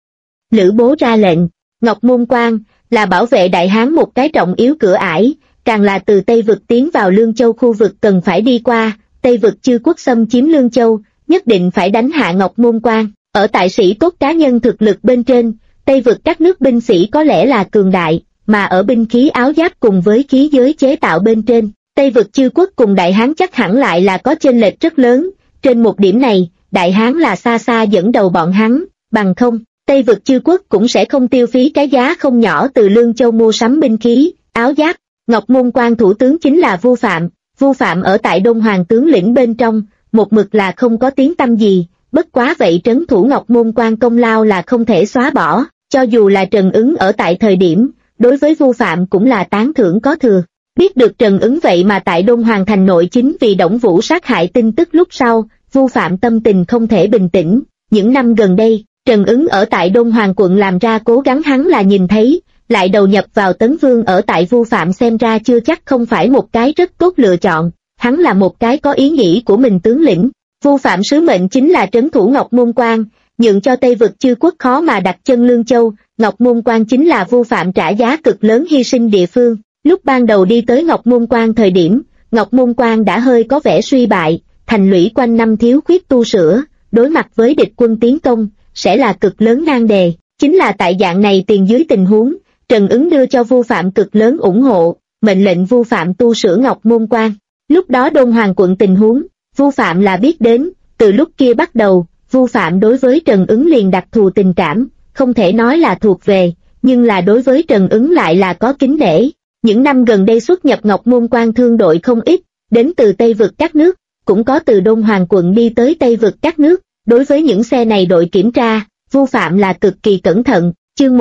Lữ Bố ra lệnh, Ngọc Môn Quan là bảo vệ Đại Hán một cái trọng yếu cửa ải, càng là từ Tây Vực tiến vào Lương Châu khu vực cần phải đi qua. Tây Vực chư quốc xâm chiếm Lương Châu, nhất định phải đánh hạ Ngọc Môn Quan. Ở tại sĩ tốt cá nhân thực lực bên trên, Tây Vực các nước binh sĩ có lẽ là cường đại, mà ở binh khí áo giáp cùng với khí giới chế tạo bên trên, Tây Vực chư quốc cùng Đại Hán chắc hẳn lại là có chênh lệch rất lớn. Trên một điểm này, Đại Hán là xa xa dẫn đầu bọn hắn, bằng không, Tây Vực chư quốc cũng sẽ không tiêu phí cái giá không nhỏ từ Lương Châu mua sắm binh khí, áo giáp. Ngọc Môn Quan thủ tướng chính là Vu Phạm. Vu Phạm ở tại Đông Hoàng tướng lĩnh bên trong, một mực là không có tiếng tăm gì, bất quá vậy trấn thủ Ngọc Môn Quan công lao là không thể xóa bỏ, cho dù là Trần Ứng ở tại thời điểm, đối với Vu Phạm cũng là tán thưởng có thừa. Biết được Trần Ứng vậy mà tại Đông Hoàng thành nội chính vì Đổng Vũ sát hại tin tức lúc sau, Vu Phạm tâm tình không thể bình tĩnh. Những năm gần đây, Trần Ứng ở tại Đông Hoàng quận làm ra cố gắng hắn là nhìn thấy, lại đầu nhập vào Tấn Vương ở tại Vu Phạm xem ra chưa chắc không phải một cái rất tốt lựa chọn, hắn là một cái có ý nghĩ của mình tướng lĩnh. Vu Phạm sứ mệnh chính là trấn thủ Ngọc Môn Quan, nhượng cho Tây Vực chư quốc khó mà đặt chân Lương Châu. Ngọc Môn Quan chính là Vu Phạm trả giá cực lớn hy sinh địa phương. Lúc ban đầu đi tới Ngọc Môn Quan thời điểm, Ngọc Môn Quan đã hơi có vẻ suy bại, thành lũy quanh năm thiếu khuyết tu sửa, đối mặt với địch quân tiến công, sẽ là cực lớn nan đề. Chính là tại dạng này tiền dưới tình huống, Trần Ứng đưa cho Vu Phạm cực lớn ủng hộ, mệnh lệnh Vu Phạm tu sửa Ngọc Môn Quan. Lúc đó Đông Hoàng quận tình huống, Vu Phạm là biết đến, từ lúc kia bắt đầu, Vu Phạm đối với Trần Ứng liền đặc thù tình cảm, không thể nói là thuộc về, nhưng là đối với Trần Ứng lại là có kính nể. Những năm gần đây xuất nhập Ngọc Môn Quan thương đội không ít, đến từ Tây Vực các nước, cũng có từ Đông Hoàng quận đi tới Tây Vực các nước. Đối với những xe này đội kiểm tra, Vu Phạm là cực kỳ cẩn thận. Chương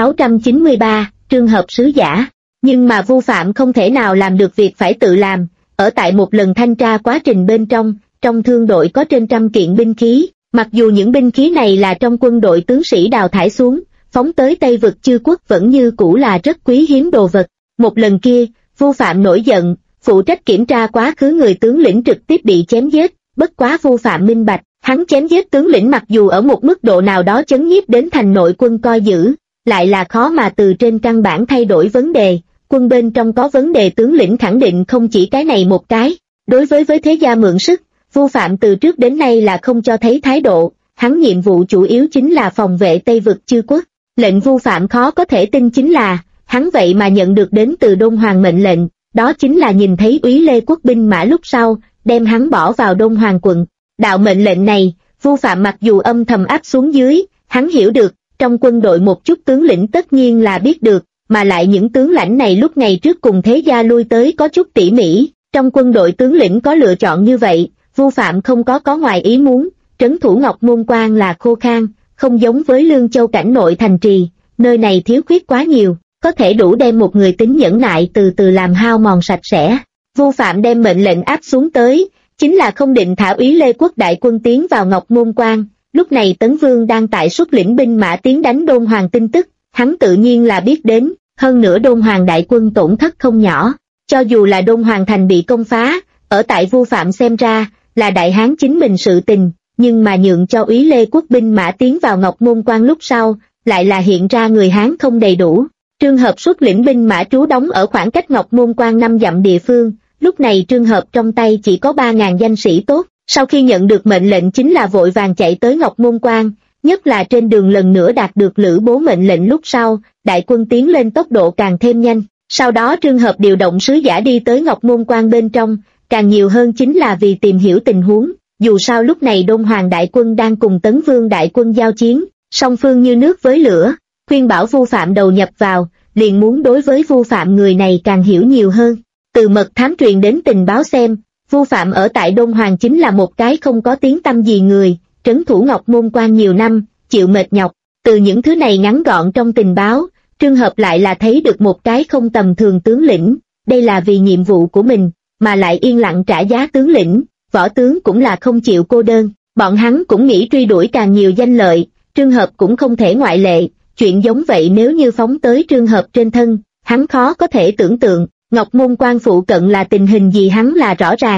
1693, trường hợp sứ giả. Nhưng mà Vu Phạm không thể nào làm được việc phải tự làm. Ở tại một lần thanh tra quá trình bên trong thương đội có trên 100 kiện binh khí, mặc dù những binh khí này là trong quân đội tướng sĩ đào thải xuống, phóng tới Tây Vực chư quốc vẫn như cũ là rất quý hiếm đồ vật. Một lần kia, Vu Phạm nổi giận, phụ trách kiểm tra quá khứ người tướng lĩnh trực tiếp bị chém giết, bất quá Vu Phạm minh bạch, hắn chém giết tướng lĩnh mặc dù ở một mức độ nào đó chấn nhiếp đến thành nội quân coi giữ, lại là khó mà từ trên căn bản thay đổi vấn đề. Quân bên trong có vấn đề tướng lĩnh khẳng định không chỉ cái này một cái. Đối với thế gia mượn sức, Vu Phạm từ trước đến nay là không cho thấy thái độ, hắn nhiệm vụ chủ yếu chính là phòng vệ Tây Vực chư quốc. Lệnh Vu Phạm khó có thể tin chính là, hắn vậy mà nhận được đến từ Đông Hoàng mệnh lệnh, đó chính là nhìn thấy Úy Lê quốc binh mã lúc sau, đem hắn bỏ vào Đông Hoàng quận. Đạo mệnh lệnh này, Vu Phạm mặc dù âm thầm áp xuống dưới, hắn hiểu được, trong quân đội một chút tướng lĩnh tất nhiên là biết được, mà lại những tướng lãnh này lúc ngày trước cùng thế gia lui tới có chút tỉ mỉ, trong quân đội tướng lĩnh có lựa chọn như vậy, Vu Phạm không có ngoài ý muốn, trấn thủ Ngọc Môn Quan là khô khan, không giống với Lương Châu cảnh nội thành trì, nơi này thiếu khuyết quá nhiều, có thể đủ đem một người tính nhẫn nại từ từ làm hao mòn sạch sẽ. Vu Phạm đem mệnh lệnh áp xuống tới, chính là không định thả Úy Lê quốc đại quân tiến vào Ngọc Môn Quan. Lúc này Tấn Vương đang tại xuất lĩnh binh mã tiến đánh Đôn Hoàng tin tức, hắn tự nhiên là biết đến, hơn nữa Đôn Hoàng đại quân tổn thất không nhỏ, cho dù là Đôn Hoàng thành bị công phá, ở tại Vu Phạm xem ra, là Đại Hán chính mình sự tình, nhưng mà nhượng cho Úy Lê quốc binh mã tiến vào Ngọc Môn Quan lúc sau, lại là hiện ra người Hán không đầy đủ. Trương Hợp xuất lĩnh binh mã trú đóng ở khoảng cách Ngọc Môn Quan 5 dặm địa phương, lúc này Trương Hợp trong tay chỉ có 3.000 danh sĩ tốt, sau khi nhận được mệnh lệnh chính là vội vàng chạy tới Ngọc Môn Quan, nhất là trên đường lần nữa đạt được Lữ Bố mệnh lệnh lúc sau, đại quân tiến lên tốc độ càng thêm nhanh. Sau đó Trương Hợp điều động sứ giả đi tới Ngọc Môn Quan bên trong, càng nhiều hơn chính là vì tìm hiểu tình huống, dù sao lúc này Đôn Hoàng đại quân đang cùng Tấn Vương đại quân giao chiến, song phương như nước với lửa, khuyên bảo Vu Phạm đầu nhập vào, liền muốn đối với Vu Phạm người này càng hiểu nhiều hơn. Từ mật thám truyền đến tình báo xem, Vu Phạm ở tại Đôn Hoàng chính là một cái không có tiếng tăm gì người, trấn thủ Ngọc Môn Quan nhiều năm, chịu mệt nhọc. Từ những thứ này ngắn gọn trong tình báo, Trương Hợp lại là thấy được một cái không tầm thường tướng lĩnh, đây là vì nhiệm vụ của mình, mà lại yên lặng trả giá tướng lĩnh, võ tướng cũng là không chịu cô đơn, bọn hắn cũng nghĩ truy đuổi càng nhiều danh lợi, Trương Hợp cũng không thể ngoại lệ, chuyện giống vậy nếu như phóng tới Trương Hợp trên thân, hắn khó có thể tưởng tượng. Ngọc Môn Quan phụ cận là tình hình gì hắn là rõ ràng,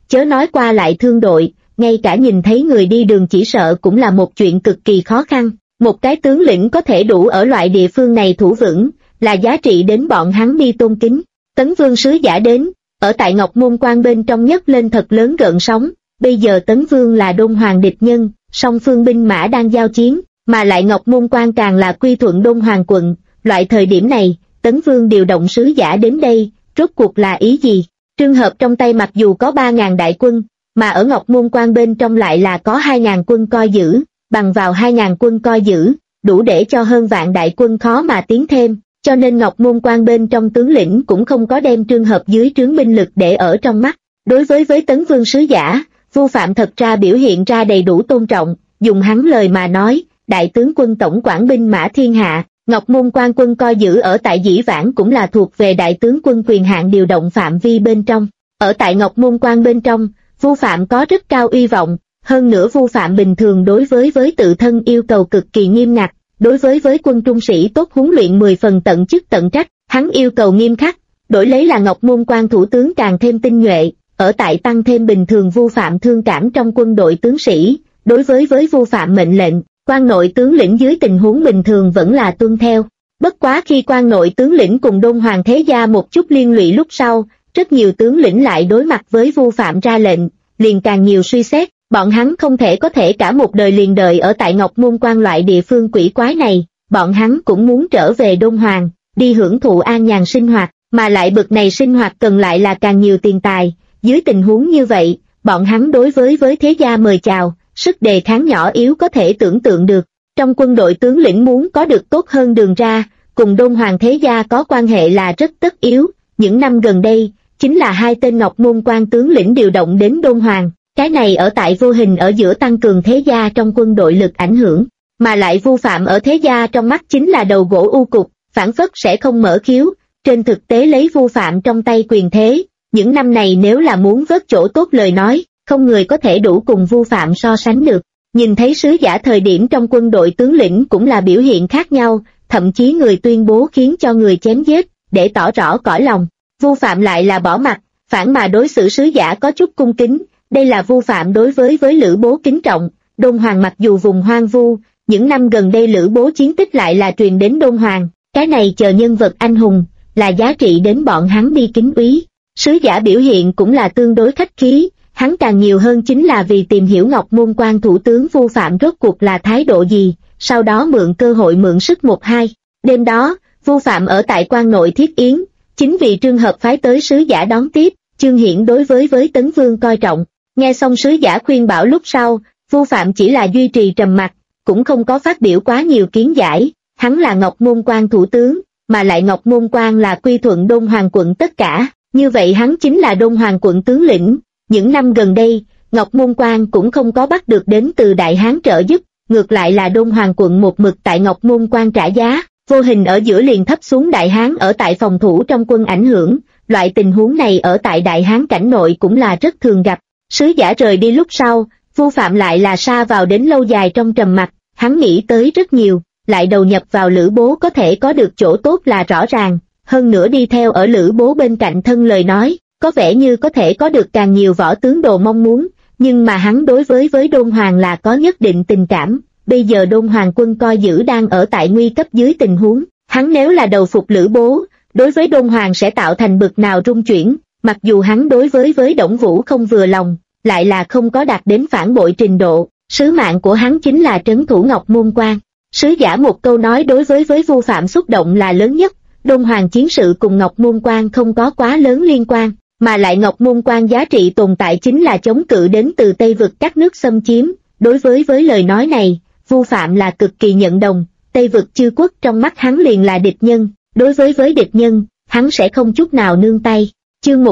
chớ nói qua lại thương đội, ngay cả nhìn thấy người đi đường chỉ sợ cũng là một chuyện cực kỳ khó khăn. Một cái tướng lĩnh có thể đủ ở loại địa phương này thủ vững, là giá trị đến bọn hắn đi tôn kính. Tấn Vương sứ giả đến, ở tại Ngọc Môn Quan bên trong nhấc lên thật lớn gợn sóng. Bây giờ Tấn Vương là Đôn Hoàng địch nhân, song phương binh mã đang giao chiến, mà lại Ngọc Môn Quan càng là quy thuận Đôn Hoàng quận. Loại thời điểm này, Tấn Vương điều động sứ giả đến đây, rốt cuộc là ý gì? Trương Hợp trong tay mặc dù có 3.000 đại quân, mà ở Ngọc Môn Quan bên trong lại là có 2.000 quân coi giữ, bằng vào 2.000 quân coi giữ, đủ để cho hơn vạn đại quân khó mà tiến thêm, cho nên Ngọc Môn Quan bên trong tướng lĩnh cũng không có đem Trương Hợp dưới trướng binh lực để ở trong mắt. Đối với Tấn Vương sứ giả, Vu Phạm thật ra biểu hiện ra đầy đủ tôn trọng, dùng hắn lời mà nói, đại tướng quân tổng quản binh mã thiên hạ, Ngọc Môn Quan quân coi giữ ở tại Dĩ Vãng cũng là thuộc về đại tướng quân quyền hạn điều động phạm vi bên trong. Ở tại Ngọc Môn Quan bên trong, Vu Phạm có rất cao uy vọng, hơn nữa Vu Phạm bình thường đối với tự thân yêu cầu cực kỳ nghiêm ngặt, đối với quân trung sĩ tốt huấn luyện 10 phần tận chức tận trách, hắn yêu cầu nghiêm khắc, đổi lấy là Ngọc Môn Quan thủ tướng càng thêm tinh nhuệ, ở tại tăng thêm bình thường Vu Phạm thương cảm trong quân đội tướng sĩ, đối với Vu Phạm mệnh lệnh, quan nội tướng lĩnh dưới tình huống bình thường vẫn là tuân theo. Bất quá khi quan nội tướng lĩnh cùng Đôn Hoàng thế gia một chút liên lụy lúc sau, rất nhiều tướng lĩnh lại đối mặt với Vu Phạm ra lệnh, liền càng nhiều suy xét, bọn hắn không thể có thể cả một đời liền đợi ở tại Ngọc Môn Quan loại địa phương quỷ quái này, bọn hắn cũng muốn trở về Đôn Hoàng, đi hưởng thụ an nhàn sinh hoạt, mà lại bực này sinh hoạt cần lại là càng nhiều tiền tài, dưới tình huống như vậy, bọn hắn đối với thế gia mời chào, sức đề kháng nhỏ yếu có thể tưởng tượng được. Trong quân đội tướng lĩnh muốn có được tốt hơn đường ra, cùng Đôn Hoàng thế gia có quan hệ là rất tất yếu, những năm gần đây, chính là 2 tên Ngọc Môn Quan tướng lĩnh điều động đến Đôn Hoàng, cái này ở tại vô hình ở giữa tăng cường thế gia trong quân đội lực ảnh hưởng, mà lại Vu Phạm ở thế gia trong mắt chính là đầu gỗ u cục, phản phất sẽ không mở khiếu, trên thực tế lấy Vu Phạm trong tay quyền thế, những năm này nếu là muốn vớt chỗ tốt lời nói, không người có thể đủ cùng Vu Phạm so sánh được. Nhìn thấy sứ giả thời điểm trong quân đội tướng lĩnh cũng là biểu hiện khác nhau, thậm chí người tuyên bố khiến cho người chém giết, để tỏ rõ cõi lòng. Vu Phạm lại là bỏ mặt, phản mà đối xử sứ giả có chút cung kính, đây là Vu Phạm đối với Lữ Bố kính trọng. Đôn Hoàng mặc dù vùng hoang vu, những năm gần đây Lữ Bố chiến tích lại là truyền đến Đôn Hoàng, cái này chờ nhân vật anh hùng, là giá trị đến bọn hắn đi kính úy. Sứ giả biểu hiện cũng là tương đối khách khí, hắn càng nhiều hơn chính là vì tìm hiểu Ngọc Môn Quan thủ tướng Vu Phạm rốt cuộc là thái độ gì, sau đó mượn cơ hội mượn sức một hai. Đêm đó, Vu Phạm ở tại quan nội thiết yến, chính vì Trương Hợp phái tới sứ giả đón tiếp, Trương Hiển đối với Tấn Vương coi trọng. Nghe xong sứ giả khuyên bảo lúc sau, Vu Phạm chỉ là duy trì trầm mặc, cũng không có phát biểu quá nhiều kiến giải, hắn là Ngọc Môn Quan thủ tướng, mà lại Ngọc Môn Quan là quy thuận Đôn Hoàng quận tất cả, như vậy hắn chính là Đôn Hoàng quận tướng lĩnh. Những năm gần đây, Ngọc Môn Quan cũng không có bắt được đến từ Đại Hán trợ giúp, ngược lại là Đôn Hoàng quận một mực tại Ngọc Môn Quan trả giá, vô hình ở giữa liền thấp xuống Đại Hán ở tại phòng thủ trong quân ảnh hưởng, loại tình huống này ở tại Đại Hán cảnh nội cũng là rất thường gặp. Sứ giả rời đi lúc sau, Vu Phạm lại là sa vào đến lâu dài trong trầm mặc, hắn nghĩ tới rất nhiều, lại đầu nhập vào Lữ Bố có thể có được chỗ tốt là rõ ràng, hơn nữa đi theo ở Lữ Bố bên cạnh thân lời nói, có vẻ như có thể có được càng nhiều võ tướng đồ mong muốn, nhưng mà hắn đối với Đôn Hoàng là có nhất định tình cảm, bây giờ Đôn Hoàng quân coi giữ đang ở tại nguy cấp dưới tình huống, hắn nếu là đầu phục Lữ Bố, đối với Đôn Hoàng sẽ tạo thành bực nào rung chuyển, mặc dù hắn đối với Đổng Vũ không vừa lòng, lại là không có đạt đến phản bội trình độ, sứ mạng của hắn chính là trấn thủ Ngọc Môn Quan. Sứ giả một câu nói đối với Vu Phạm xúc động là lớn nhất, Đôn Hoàng chiến sự cùng Ngọc Môn Quan không có quá lớn liên quan, mà lại Ngọc Môn Quan giá trị tồn tại chính là chống cự đến từ Tây vực các nước xâm chiếm, đối với lời nói này, Vu Phạm là cực kỳ nhận đồng, Tây vực chư quốc trong mắt hắn liền là địch nhân, đối với địch nhân, hắn sẽ không chút nào nương tay. Chương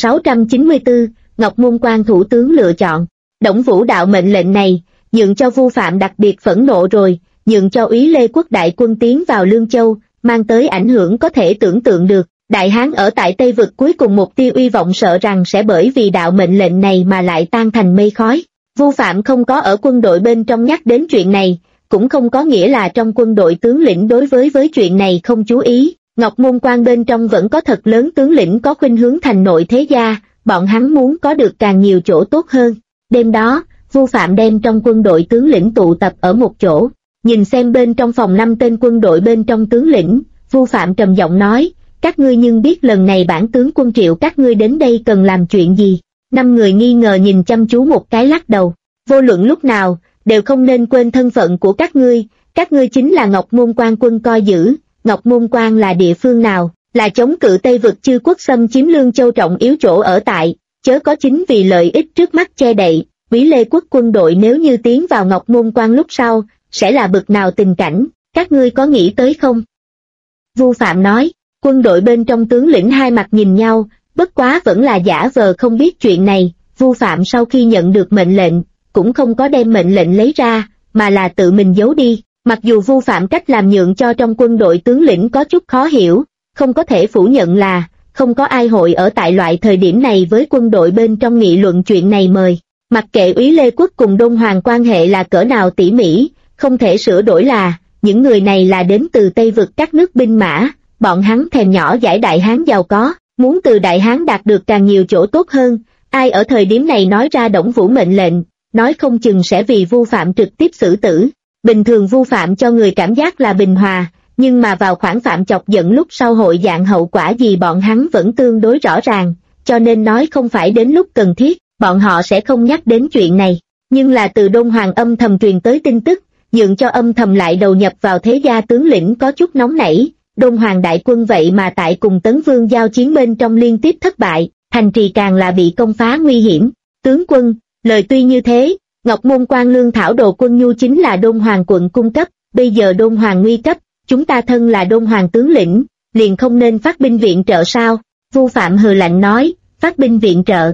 1694, Ngọc Môn Quan thủ tướng lựa chọn. Đổng Vũ đạo mệnh lệnh này, nhượng cho Vu Phạm đặc biệt phẫn nộ rồi, nhượng cho Úy Lê quốc đại quân tiến vào Lương Châu, mang tới ảnh hưởng có thể tưởng tượng được. Đại Hán ở tại Tây vực cuối cùng một tia uy vọng sợ rằng sẽ bởi vì đạo mệnh lệnh này mà lại tan thành mây khói. Vu Phạm không có ở quân đội bên trong nhắc đến chuyện này, cũng không có nghĩa là trong quân đội tướng lĩnh đối với chuyện này không chú ý. Ngọc Môn Quan bên trong vẫn có thật lớn tướng lĩnh có khuynh hướng thành nội thế gia, bọn hắn muốn có được càng nhiều chỗ tốt hơn. Đêm đó, Vu Phạm đem trong quân đội tướng lĩnh tụ tập ở một chỗ, nhìn xem bên trong phòng 5 tên quân đội bên trong tướng lĩnh, Vu Phạm trầm giọng nói, các ngươi nhưng biết lần này bản tướng quân triệu các ngươi đến đây cần làm chuyện gì? 5 người nghi ngờ nhìn chăm chú một cái lắc đầu, vô luận lúc nào, đều không nên quên thân phận của các ngươi chính là Ngọc Môn Quan quân coi giữ. Ngọc Môn Quan là địa phương nào? Là chống cự Tây vực chư quốc xâm chiếm Lương Châu trọng yếu chỗ ở tại, chớ có chính vì lợi ích trước mắt che đậy. Úy Lê quốc quân đội nếu như tiến vào Ngọc Môn Quan lúc sau, sẽ là bực nào tình cảnh, các ngươi có nghĩ tới không? Vu Phạm nói, quân đội bên trong tướng lĩnh hai mặt nhìn nhau, bất quá vẫn là giả vờ không biết chuyện này. Vu Phạm sau khi nhận được mệnh lệnh, cũng không có đem mệnh lệnh lấy ra, mà là tự mình giấu đi. Mặc dù Vu Phạm cách làm nhượng cho trong quân đội tướng lĩnh có chút khó hiểu, không có thể phủ nhận là, không có ai hội ở tại loại thời điểm này với quân đội bên trong nghị luận chuyện này mời. Mặc kệ Úy Lê quốc cùng Đông Hoàng quan hệ là cỡ nào tỉ mỉ, không thể sửa đổi là, những người này là đến từ Tây vực các nước binh mã, bọn hắn thèm nhỏ dãi Đại Hán giàu có, muốn từ Đại Hán đạt được càng nhiều chỗ tốt hơn. Ai ở thời điểm này nói ra Đổng Vũ mệnh lệnh, nói không chừng sẽ vì Vu Phạm trực tiếp xử tử. Bình thường Vu Phạm cho người cảm giác là bình hòa, nhưng mà vào khoảng Phạm chọc giận lúc sau hội dạng hậu quả gì bọn hắn vẫn tương đối rõ ràng, cho nên nói không phải đến lúc cần thiết, bọn họ sẽ không nhắc đến chuyện này. Nhưng là từ Đông Hoàng âm thầm truyền tới tin tức, nhượng cho âm thầm lại đầu nhập vào thế gia tướng lĩnh có chút nóng nảy. Đông Hoàng đại quân vậy mà tại cùng Tấn Vương giao chiến bên trong liên tiếp thất bại, thành trì càng là bị công phá nguy hiểm. Tướng quân, lời tuy như thế, Ngọc Môn Quan lương thảo đồ quân nhu chính là Đông Hoàng quận cung cấp, bây giờ Đông Hoàng nguy cấp, chúng ta thân là Đông Hoàng tướng lĩnh, liền không nên phát binh viện trợ sao? Vu Phạm hừ lạnh nói, phát binh viện trợ.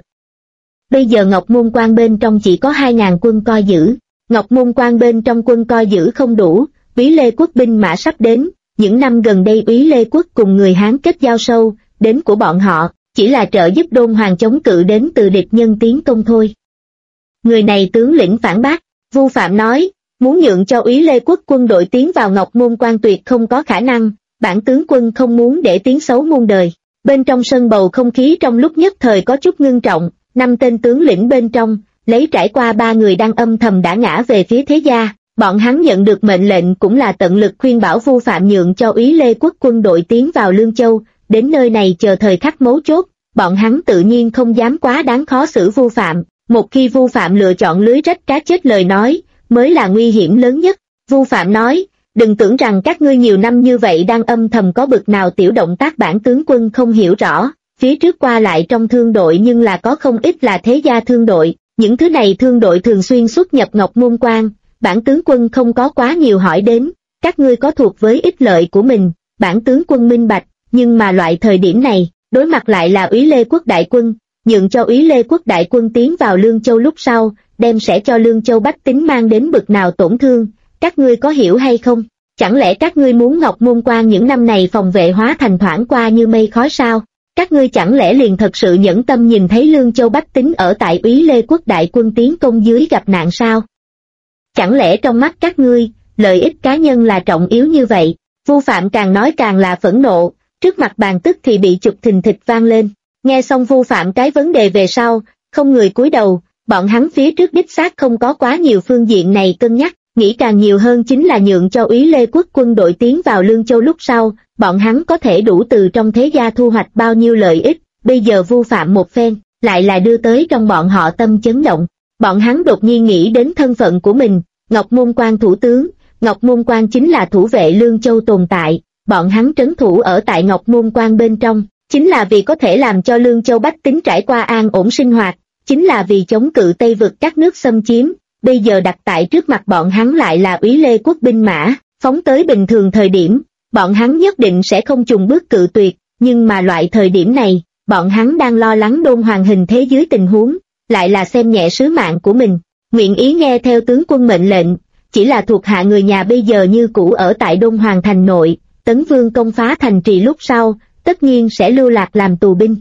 Bây giờ Ngọc Môn Quan bên trong chỉ có 2.000 quân coi giữ, Ngọc Môn Quan bên trong quân coi giữ không đủ, Úy Lê quốc binh mã sắp đến, những năm gần đây Úy Lê quốc cùng người Hán kết giao sâu, đến của bọn họ, chỉ là trợ giúp Đông Hoàng chống cự đến từ địch nhân tiến công thôi. Người này tướng lĩnh phản bác, Vu Phạm nói, muốn nhượng cho Úy Lê quốc quân đội tiến vào Ngọc Môn Quan tuyệt không có khả năng, bản tướng quân không muốn để tiếng xấu muôn đời. Bên trong sân bầu không khí trong lúc nhất thời có chút ngưng trọng, 5 tên tướng lĩnh bên trong, lấy trải qua 3 người đang âm thầm đã ngã về phía thế gia, bọn hắn nhận được mệnh lệnh cũng là tận lực khuyên bảo Vu Phạm nhượng cho Úy Lê quốc quân đội tiến vào Lương Châu, đến nơi này chờ thời khắc mấu chốt, bọn hắn tự nhiên không dám quá đáng khó xử Vu Phạm. Một khi Vu Phạm lựa chọn lưới rách cá chết lời nói, mới là nguy hiểm lớn nhất. Vu Phạm nói, đừng tưởng rằng các ngươi nhiều năm như vậy đang âm thầm có bực nào tiểu động tác bản tướng quân không hiểu rõ, phía trước qua lại trong thương đội nhưng là có không ít là thế gia thương đội, những thứ này thương đội thường xuyên xuất nhập Ngọc Môn Quan, bản tướng quân không có quá nhiều hỏi đến, các ngươi có thuộc với ích lợi của mình, bản tướng quân minh bạch, nhưng mà loại thời điểm này, đối mặt lại là Úy Lê quốc đại quân. Nhượng cho Úy Lê quốc đại quân tiến vào Lương Châu lúc sau, đem sẽ cho Lương Châu bách tính mang đến bực nào tổn thương, các ngươi có hiểu hay không? Chẳng lẽ các ngươi muốn Ngọc Môn Quan những năm này phòng vệ hóa thành thoảng qua như mây khói sao? Các ngươi chẳng lẽ liền thật sự nhẫn tâm nhìn thấy Lương Châu bách tính ở tại Úy Lê quốc đại quân tiến công dưới gặp nạn sao? Chẳng lẽ trong mắt các ngươi, lợi ích cá nhân là trọng yếu như vậy? Vu Phạm càng nói càng là phẫn nộ, trước mặt bàn tức thì bị chụp thình thịch vang lên. Nghe xong Vu Phạm cái vấn đề về sau, không người cúi đầu, bọn hắn phía trước đích xác không có quá nhiều phương diện này cân nhắc, nghĩ càng nhiều hơn chính là nhượng cho Úy Lê quốc quân đội tiến vào Lương Châu lúc sau, bọn hắn có thể đủ từ trong thế gia thu hoạch bao nhiêu lợi ích, bây giờ Vu Phạm một phen, lại là đưa tới trong bọn họ tâm chấn động. Bọn hắn đột nhiên nghĩ đến thân phận của mình, Ngọc Môn Quan thủ tướng, Ngọc Môn Quan chính là thủ vệ Lương Châu tồn tại, bọn hắn trấn thủ ở tại Ngọc Môn Quan bên trong. Chính là vì có thể làm cho Lương Châu bách tính trải qua an ổn sinh hoạt, chính là vì chống cự Tây vực các nước xâm chiếm, bây giờ đặt tại trước mặt bọn hắn lại là Úy Lê quốc binh mã, phóng tới bình thường thời điểm, bọn hắn nhất định sẽ không chùng bước cự tuyệt, nhưng mà loại thời điểm này, bọn hắn đang lo lắng Đôn Hoàng hình thế dưới tình huống, lại là xem nhẹ sứ mạng của mình, nguyện ý nghe theo tướng quân mệnh lệnh, chỉ là thuộc hạ người nhà bây giờ như cũ ở tại Đôn Hoàng thành nội, Tấn Vương công phá thành trì lúc sau, tất nhiên sẽ lưu lạc làm tù binh.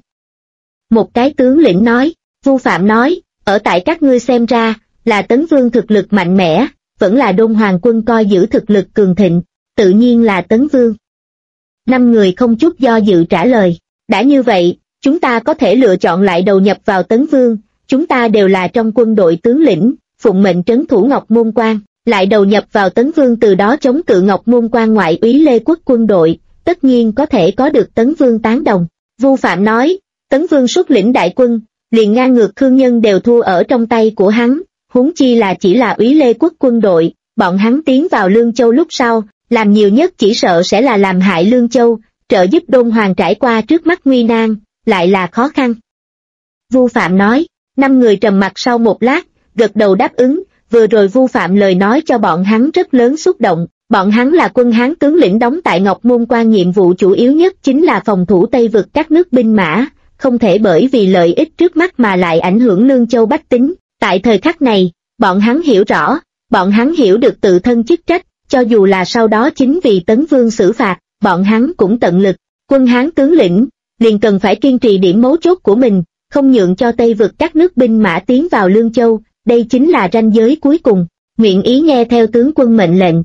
Một cái tướng lĩnh nói, Vu Phạm nói, ở tại các ngươi xem ra, là Tấn Vương thực lực mạnh mẽ, vẫn là Đôn Hoàng quân coi giữ thực lực cường thịnh, tự nhiên là Tấn Vương. 5 người không chút do dự trả lời, đã như vậy, chúng ta có thể lựa chọn lại đầu nhập vào Tấn Vương, chúng ta đều là trong quân đội tướng lĩnh, phụng mệnh trấn thủ Ngọc Môn Quan, lại đầu nhập vào Tấn Vương từ đó chống cự Ngọc Môn Quan ngoại úy Lê Quốc quân đội, tất nhiên có thể có được Tấn Vương tán đồng. Vu Phạm nói, Tấn Vương xuất lĩnh đại quân, liền ngang ngược Khương Nhân đều thua ở trong tay của hắn, huống chi là chỉ là úy Lê Quốc quân đội, bọn hắn tiến vào Lương Châu lúc sau, làm nhiều nhất chỉ sợ sẽ là làm hại Lương Châu, trợ giúp Đôn Hoàng trải qua trước mắt nguy nan, lại là khó khăn. Vu Phạm nói, 5 người trầm mặc sau một lát, gật đầu đáp ứng, vừa rồi Vu Phạm lời nói cho bọn hắn rất lớn xúc động, bọn hắn là quân Hán tướng lĩnh đóng tại Ngọc Môn Quan, nhiệm vụ chủ yếu nhất chính là phòng thủ Tây vực các nước binh mã, không thể bởi vì lợi ích trước mắt mà lại ảnh hưởng Lương Châu bách tính. Tại thời khắc này, bọn hắn hiểu rõ, bọn hắn hiểu được tự thân chức trách, cho dù là sau đó chính vì Tấn Vương xử phạt, bọn hắn cũng tận lực. Quân Hán tướng lĩnh liền cần phải kiên trì điểm mấu chốt của mình, không nhượng cho Tây vực các nước binh mã tiến vào Lương Châu, đây chính là ranh giới cuối cùng, nguyện ý nghe theo tướng quân mệnh lệnh.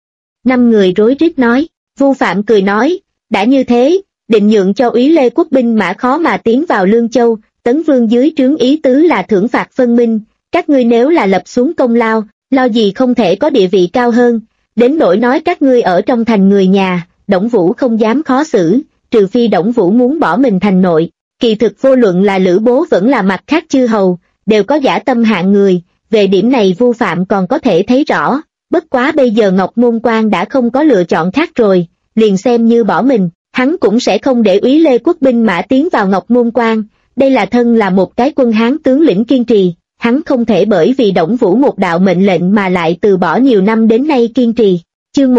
5 người rối rít nói. Vu Phạm cười nói, đã như thế, định nhượng cho úy Lê Quốc binh mã khó mà tiến vào Lương Châu, Tấn Vương dưới trướng ý tứ là thưởng phạt phân minh, các ngươi nếu là lập xuống công lao, lo gì không thể có địa vị cao hơn, đến nỗi nói các ngươi ở trong thành người nhà, Đổng Vũ không dám khó xử, trừ phi Đổng Vũ muốn bỏ mình thành nội. Kỳ thực vô luận là Lữ Bố vẫn là mặt khác chư hầu, đều có dã tâm hạng người, về điểm này Vu Phạm còn có thể thấy rõ, bất quá bây giờ Ngọc Môn Quan đã không có lựa chọn khác rồi, liền xem như bỏ mình, hắn cũng sẽ không để úy Lê Quốc binh mã tiến vào Ngọc Môn Quan, đây là thân là một cái quân Hán tướng lĩnh kiên trì, hắn không thể bởi vì Đổng Vũ một đạo mệnh lệnh mà lại từ bỏ nhiều năm đến nay kiên trì. Chương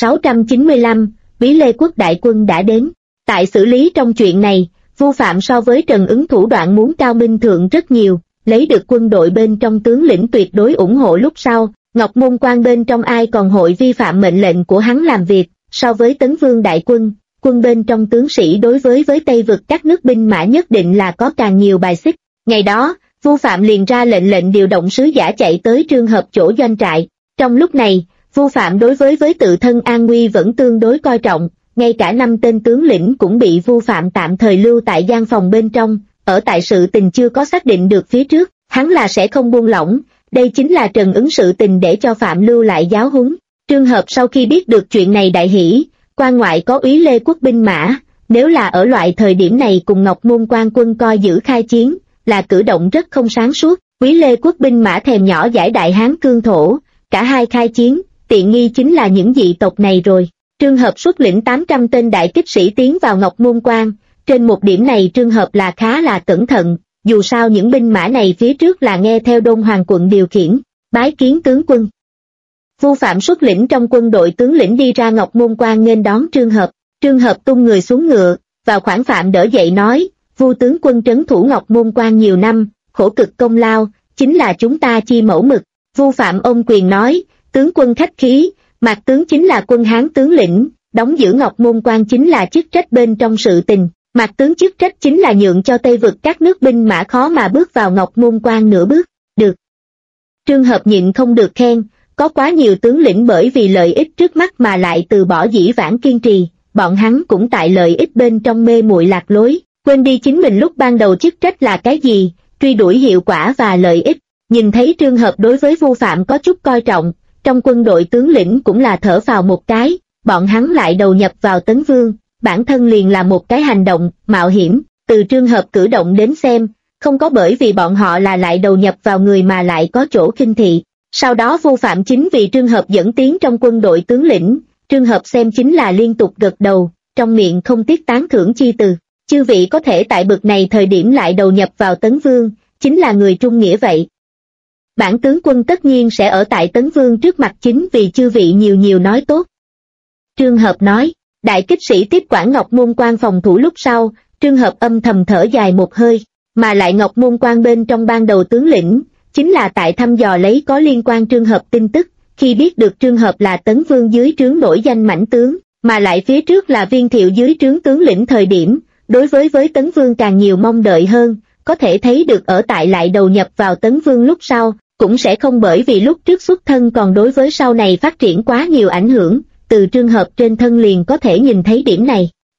1695, úy Lê Quốc đại quân đã đến. Tại xử lý trong chuyện này, Vu Phạm so với Trần Ứng thủ đoạn muốn cao minh thượng rất nhiều, lấy được quân đội bên trong tướng lĩnh tuyệt đối ủng hộ lúc sau, Ngọc Môn Quan bên trong ai còn hội vi phạm mệnh lệnh của hắn làm việc, so với Tấn Vương đại quân, quân bên trong tướng sĩ đối với Tây vực các nước binh mã nhất định là có càng nhiều bài xích. Ngày đó, Vu Phạm liền ra lệnh điều động sứ giả chạy tới Trương Hợp chỗ doanh trại. Trong lúc này, Vu Phạm đối với tự thân an nguy vẫn tương đối coi trọng, ngay cả 5 tên tướng lĩnh cũng bị Vu Phạm tạm thời lưu tại gian phòng bên trong, ở tại sự tình chưa có xác định được phía trước, hắn là sẽ không buông lỏng, đây chính là Trần Ứng sự tình để cho Phạm lưu lại giáo huấn. Trương Hợp sau khi biết được chuyện này đại hỉ, quan ngoại có úy Lê Quốc binh mã, nếu là ở loại thời điểm này cùng Ngọc Môn Quan quân coi giữ khai chiến, là cử động rất không sáng suốt, úy Lê Quốc binh mã thèm nhỏ giải Đại Hán cương thổ, cả hai khai chiến, tiện nghi chính là những dị tộc này rồi. Trương Hợp xuất lĩnh 800 tên đại kích sĩ tiến vào Ngọc Môn Quan, trên một điểm này Trương Hợp là khá là cẩn thận, dù sao những binh mã này phía trước là nghe theo Đôn Hoàng quận điều khiển, bái kiến tướng quân. Vu Phạm xuất lĩnh trong quân đội tướng lĩnh đi ra Ngọc Môn Quan nghênh đón Trương Hợp tung người xuống ngựa, vào khoảng Phạm đỡ dậy nói, Vu tướng quân trấn thủ Ngọc Môn Quan nhiều năm, khổ cực công lao, chính là chúng ta chi mẫu mực. Vu Phạm ôm quyền nói, tướng quân khách khí, Mạc tướng chính là quân Hán tướng lĩnh, đóng giữ Ngọc Môn Quan chính là chức trách bên trong sự tình, Mạc tướng chức trách chính là nhượng cho Tây vực các nước binh mã khó mà bước vào Ngọc Môn Quan nửa bước, được. Trương Hợp nhịn không được khen, có quá nhiều tướng lĩnh bởi vì lợi ích trước mắt mà lại từ bỏ dĩ vãng kiên trì, bọn hắn cũng tại lợi ích bên trong mê muội lạc lối, quên đi chính mình lúc ban đầu chức trách là cái gì, truy đuổi hiệu quả và lợi ích. Nhìn thấy Trương Hợp đối với Vu Phạm có chút coi trọng, trong quân đội tướng lĩnh cũng là thở phào một cái, bọn hắn lại đầu nhập vào Tấn Vương, bản thân liền là một cái hành động, mạo hiểm, từ Trương Hợp cử động đến xem, không có bởi vì bọn họ là lại đầu nhập vào người mà lại có chỗ khinh thị. Sau đó Vu Phạm chính vì Trương Hợp dẫn tiến trong quân đội tướng lĩnh, Trương Hợp xem chính là liên tục gật đầu, trong miệng không tiếc tán thưởng chi từ, chư vị có thể tại bực này thời điểm lại đầu nhập vào Tấn Vương, chính là người trung nghĩa vậy. Bản tướng quân tất nhiên sẽ ở tại Tấn Vương trước mặt chính vì chư vị nhiều nói tốt. Trương Hợp nói, đại kích sĩ tiếp quản Ngọc Môn Quan phòng thủ lúc sau, Trương Hợp âm thầm thở dài một hơi, mà lại Ngọc Môn Quan bên trong ban đầu tướng lĩnh, chính là tại thăm dò lấy có liên quan Trương Hợp tin tức, khi biết được Trương Hợp là Tấn Vương dưới trướng nổi danh mãnh tướng, mà lại phía trước là Viên Thiệu dưới trướng tướng lĩnh thời điểm, đối với Tấn Vương càng nhiều mong đợi hơn, có thể thấy được ở tại lại đầu nhập vào Tấn Vương lúc sau, cũng sẽ không bởi vì lúc trước xuất thân còn đối với sau này phát triển quá nhiều ảnh hưởng, từ Trương Hợp trên thân liền có thể nhìn thấy điểm này.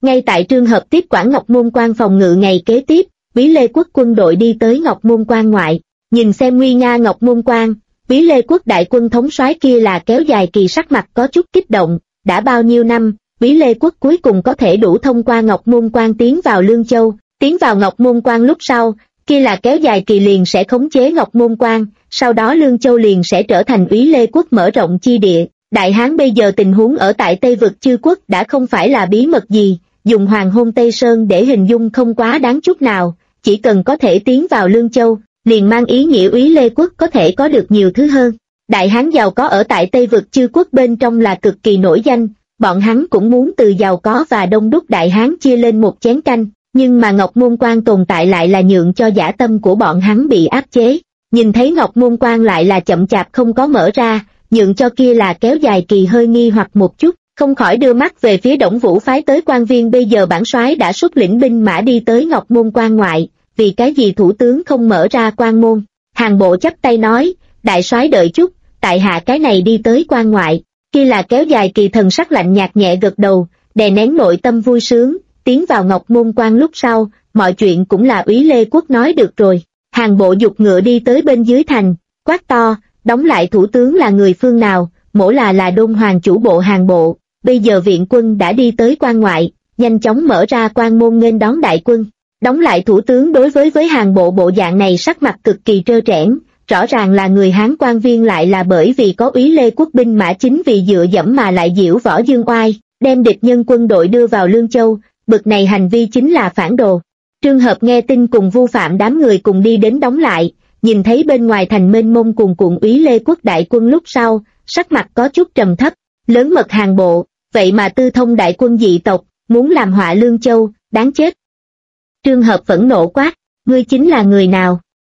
Ngay tại trường hợp tiếp quản Ngọc Môn Quan phòng ngự ngày kế tiếp, Úy Lê Quốc quân đội đi tới Ngọc Môn Quan ngoại, nhìn xem nguy nga Ngọc Môn Quan, Úy Lê Quốc đại quân thống soái kia là kéo dài kỳ sắc mặt có chút kích động, đã bao nhiêu năm, Úy Lê Quốc cuối cùng có thể đủ thông qua Ngọc Môn Quan tiến vào Lương Châu, tiến vào Ngọc Môn Quan lúc sau, kia là kéo dài kỳ liền sẽ khống chế Ngọc Môn Quan, sau đó Lương Châu liền sẽ trở thành Úy Lê Quốc mở rộng chi địa. Đại Hán bây giờ tình huống ở tại Tây vực Chư Quốc đã không phải là bí mật gì, dùng Hoàng hôn Tây Sơn để hình dung không quá đáng chút nào, chỉ cần có thể tiến vào Lương Châu, liền mang ý nghĩa Úy Lê Quốc có thể có được nhiều thứ hơn. Đại Hán giàu có ở tại Tây vực Chư Quốc bên trong là cực kỳ nổi danh, bọn hắn cũng muốn từ giàu có và đông đúc Đại Hán chia lên một chén canh, nhưng mà Ngọc Môn Quan tồn tại lại là nhượng cho dã tâm của bọn hắn bị áp chế. Nhìn thấy Ngọc Môn Quan lại là chậm chạp không có mở ra, nhượng cho kia là kéo dài kỳ hơi nghi hoặc một chút, không khỏi đưa mắt về phía Đổng Vũ phái tới quan viên. Bây giờ bản soái đã xuất lĩnh binh mã đi tới Ngọc Môn Quan ngoại, vì cái gì thủ tướng không mở ra quan môn? Hàng Bộ chắp tay nói, đại soái đợi chút, tại hạ cái này đi tới quan ngoại. Kia là kéo dài kỳ thần sắc lạnh nhạt nhẹ gật đầu, đè nén nội tâm vui sướng, tiến vào Ngọc Môn Quan lúc sau, mọi chuyện cũng là Úy Lê Quốc nói được rồi. Hàng Bộ giục ngựa đi tới bên dưới thành, quát to, đóng lại thủ tướng là người phương nào? Mỗ là Đôn Hoàng chủ bộ Hàng Bộ, bây giờ viện quân đã đi tới quan ngoại, nhanh chóng mở ra quan môn nghênh đón đại quân. Đóng lại thủ tướng đối với Hàng Bộ bộ dạng này sắc mặt cực kỳ trơ trẽn, rõ ràng là người Hán quan viên lại là bởi vì có Úy Lê Quốc binh mã chính vì dựa dẫm mà lại diễu võ dương oai, đem địch nhân quân đội đưa vào Lương Châu, bực này hành vi chính là phản đồ. Trương Hợp nghe tin cùng Vu Phạm đám người cùng đi đến đóng lại, nhìn thấy bên ngoài thành mênh mông cuồn cuộn Úy Lê Quốc đại quân lúc sau, sắc mặt có chút trầm thấp, lớn mật Hàng Bộ, vậy mà tư thông đại quân dị tộc, muốn làm họa Lương Châu, đáng chết. Trương Hợp phẫn nộ quát, ngươi chính là người nào?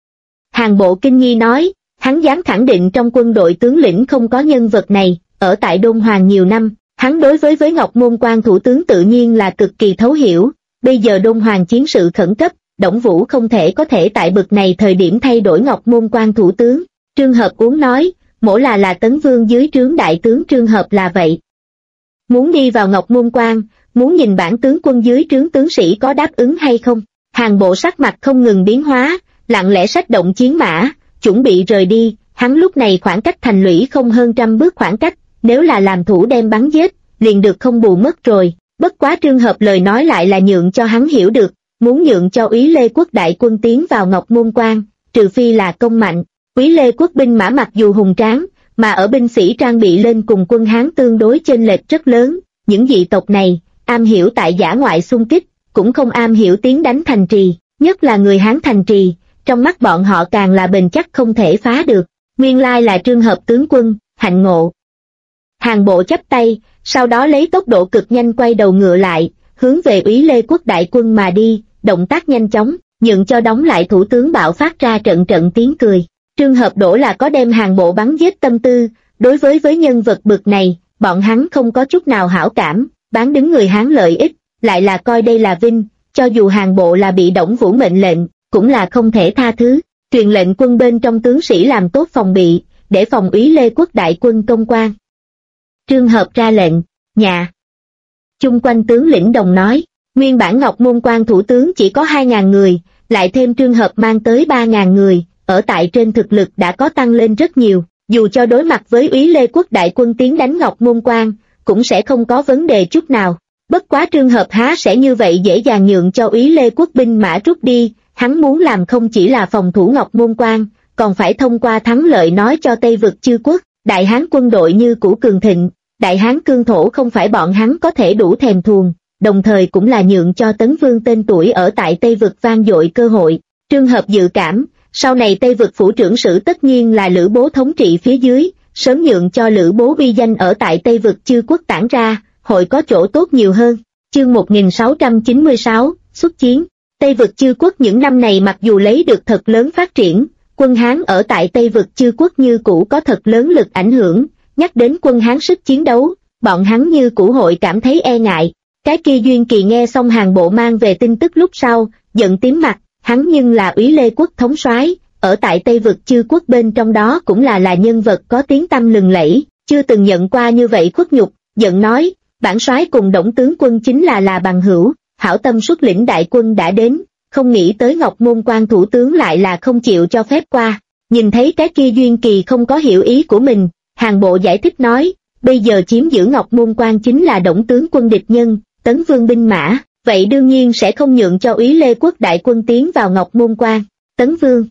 Hàng Bộ kinh nghi nói, hắn dám khẳng định trong quân đội tướng lĩnh không có nhân vật này, ở tại Đôn Hoàng nhiều năm, hắn đối với Ngọc Môn Quan thủ tướng tự nhiên là cực kỳ thấu hiểu, bây giờ Đôn Hoàng chiến sự khẩn cấp, Đổng Vũ không thể có thể tại bực này thời điểm thay đổi Ngọc Môn Quan thủ tướng. Trương Hợp uống nói, mỗ là Tấn Vương dưới trướng đại tướng Trương Hợp là vậy. Muốn đi vào Ngọc Môn Quan, muốn nhìn bản tướng quân dưới trướng tướng sĩ có đáp ứng hay không. Hàng Bộ sắc mặt không ngừng biến hóa, lặng lẽ xách động chiến mã, chuẩn bị rời đi. Hắn lúc này khoảng cách thành lũy không hơn 100 bước khoảng cách, nếu là làm thủ đem bắn giết, liền được không bù mất rồi. Bất quá Trương Hợp lời nói lại là nhượng cho hắn hiểu được, muốn nhượng cho Úy Lê Quốc đại quân tiến vào Ngọc Môn Quan, trừ phi là công mạnh. Úy Lê Quốc binh mã mặc dù hùng tráng, mà ở binh sĩ trang bị lên cùng quân Hán tương đối chênh lệch rất lớn, những dị tộc này, am hiểu tại dã ngoại xung kích, cũng không am hiểu tiến đánh thành trì, nhất là người Hán thành trì, trong mắt bọn họ càng là bền chắc không thể phá được. Nguyên lai là Trương Hợp tướng quân, hạnh ngộ. Hàng Bộ chắp tay, sau đó lấy tốc độ cực nhanh quay đầu ngựa lại, hướng về Úy Lê Quốc đại quân mà đi, động tác nhanh chóng, nhượng cho đóng lại thủ tướng bạo phát ra trận trận tiếng cười. Trương Hợp đổ là có đem Hàng Bộ bắn giết tâm tư, đối với nhân vật bực này, bọn hắn không có chút nào hảo cảm, bán đứng người Hán lợi ích, lại là coi đây là vinh, cho dù Hàng Bộ là bị Đổng Vũ mệnh lệnh, cũng là không thể tha thứ. Truyền lệnh quân bên trong tướng sĩ làm tốt phòng bị, để phòng Úy Lê Quốc đại quân công quan. Trương Hợp ra lệnh, nhà. Chung quanh tướng lĩnh đồng nói, nguyên bản Ngọc Môn Quan thủ tướng chỉ có 2.000 người, lại thêm Trương Hợp mang tới 3.000 người, ở tại trên thực lực đã có tăng lên rất nhiều, dù cho đối mặt với Úy Lê Quốc đại quân tiến đánh Ngọc Môn Quan, cũng sẽ không có vấn đề chút nào. Bất quá Trương Hợp há sẽ như vậy dễ dàng nhượng cho Úy Lê Quốc binh mã rút đi, hắn muốn làm không chỉ là phòng thủ Ngọc Môn Quan, còn phải thông qua thắng lợi nói cho Tây vực Chư Quốc, Đại Hán quân đội như cũ cường thịnh, Đại Hán cương thổ không phải bọn hắn có thể đủ thèm thuồng, đồng thời cũng là nhượng cho Tấn Vương tên tuổi ở tại Tây vực vang dội cơ hội. Trương Hợp dự cảm, sau này Tây vực phủ trưởng sử tất nhiên là Lữ Bố thống trị phía dưới, sớm nhượng cho Lữ Bố uy danh ở tại Tây vực Chư Quốc tản ra, hội có chỗ tốt nhiều hơn. Chương 1696, xuất chiến. Tây vực Chư Quốc những năm này mặc dù lấy được thật lớn phát triển, quân Hán ở tại Tây vực Chư Quốc như cũ có thật lớn lực ảnh hưởng, nhắc đến quân Hán sức chiến đấu, bọn hắn như cũ hội cảm thấy e ngại. Cái kia Duyên Kỳ nghe xong Hàng Bộ mang về tin tức lúc sau, giận tím mặt, hắn nhưng là Úy Lê Quốc thống soái, ở tại Tây vực Chư Quốc bên trong đó cũng là nhân vật có tiếng tăm lừng lẫy, chưa từng nhận qua như vậy khuất nhục, giận nói, Bản soái cùng Đổng tướng quân chính là bằng hữu, hảo tâm xuất lĩnh đại quân đã đến, không nghĩ tới Ngọc Môn Quan thủ tướng lại là không chịu cho phép qua. Nhìn thấy cái kia Duyên Kỳ không có hiểu ý của mình, Hàn Bộ giải thích nói, bây giờ chiếm giữ Ngọc Môn Quan chính là Đổng tướng quân địch nhân, Tấn Vương binh mã, vậy đương nhiên sẽ không nhượng cho Úy Lê Quốc đại quân tiến vào Ngọc Môn Quan. Tấn Vương,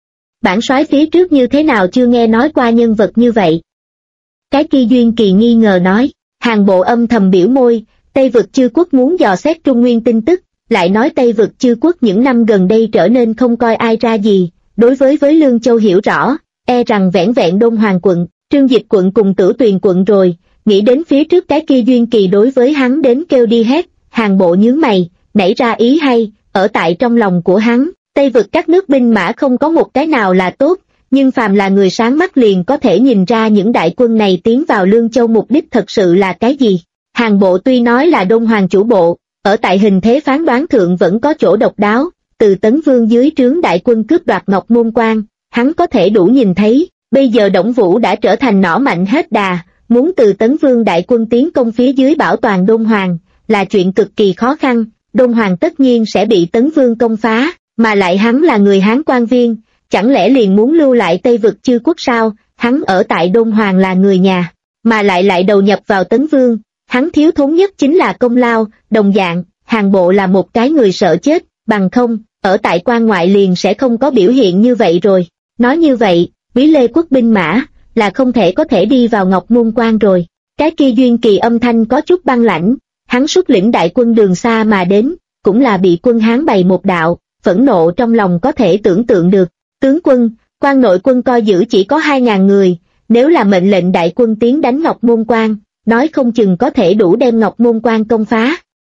bản soái phía trước như thế nào chưa nghe nói qua nhân vật như vậy? Cái kia Duyên Kỳ nghi ngờ nói. Hàn Bộ âm thầm biểu môi, Tây Vực Chư Quốc muốn dò xét Trung Nguyên tin tức, lại nói Tây Vực Chư Quốc những năm gần đây trở nên không coi ai ra gì, đối với Lương Châu hiểu rõ, e rằng vẻn vẹn Đông Hoàng quận, Trương Dịch quận cùng Tử Tuyền quận rồi, nghĩ đến phía trước cái kia Duyên Kỳ đối với hắn đến kêu đi hét, Hàn Bộ nhướng mày, nảy ra ý hay, ở tại trong lòng của hắn, Tây Vực các nước binh mã không có một cái nào là tốt, nhưng phàm là người sáng mắt liền có thể nhìn ra những đại quân này tiến vào Lương Châu mục đích thật sự là cái gì. Hàn Bộ tuy nói là Đông Hoàng chủ bộ, ở tại hình thế phán đoán thượng vẫn có chỗ độc đáo, từ Tấn Vương dưới trướng đại quân cướp đoạt Ngọc Môn Quan, hắn có thể đủ nhìn thấy, bây giờ Đổng Vũ đã trở thành nỏ mạnh hết đà, muốn từ Tấn Vương đại quân tiến công phía dưới bảo toàn Đôn Hoàng, là chuyện cực kỳ khó khăn, Đôn Hoàng tất nhiên sẽ bị Tấn Vương công phá, mà lại hắn là người Hán quan viên, chẳng lẽ liền muốn lưu lại Tây Vực Chư Quốc sao, hắn ở tại Đôn Hoàng là người nhà, mà lại đầu nhập vào Tấn Vương, hắn thiếu thốn nhất chính là công lao, đồng dạng, Hàn Bộ là một cái người sợ chết, bằng không, ở tại quan ngoại liền sẽ không có biểu hiện như vậy rồi, nói như vậy, Úy Lê Quốc binh mã, là không thể có thể đi vào Ngọc Môn Quan rồi, cái kia Duyên Kỳ âm thanh có chút băng lãnh, hắn xuất lĩnh đại quân đường xa mà đến, cũng là bị quân Hán bày một đạo, phẫn nộ trong lòng có thể tưởng tượng được. Tướng quân, quan nội quân coi giữ chỉ có 2.000 người, nếu là mệnh lệnh đại quân tiến đánh Ngọc Môn Quan, nói không chừng có thể đủ đem Ngọc Môn Quan công phá.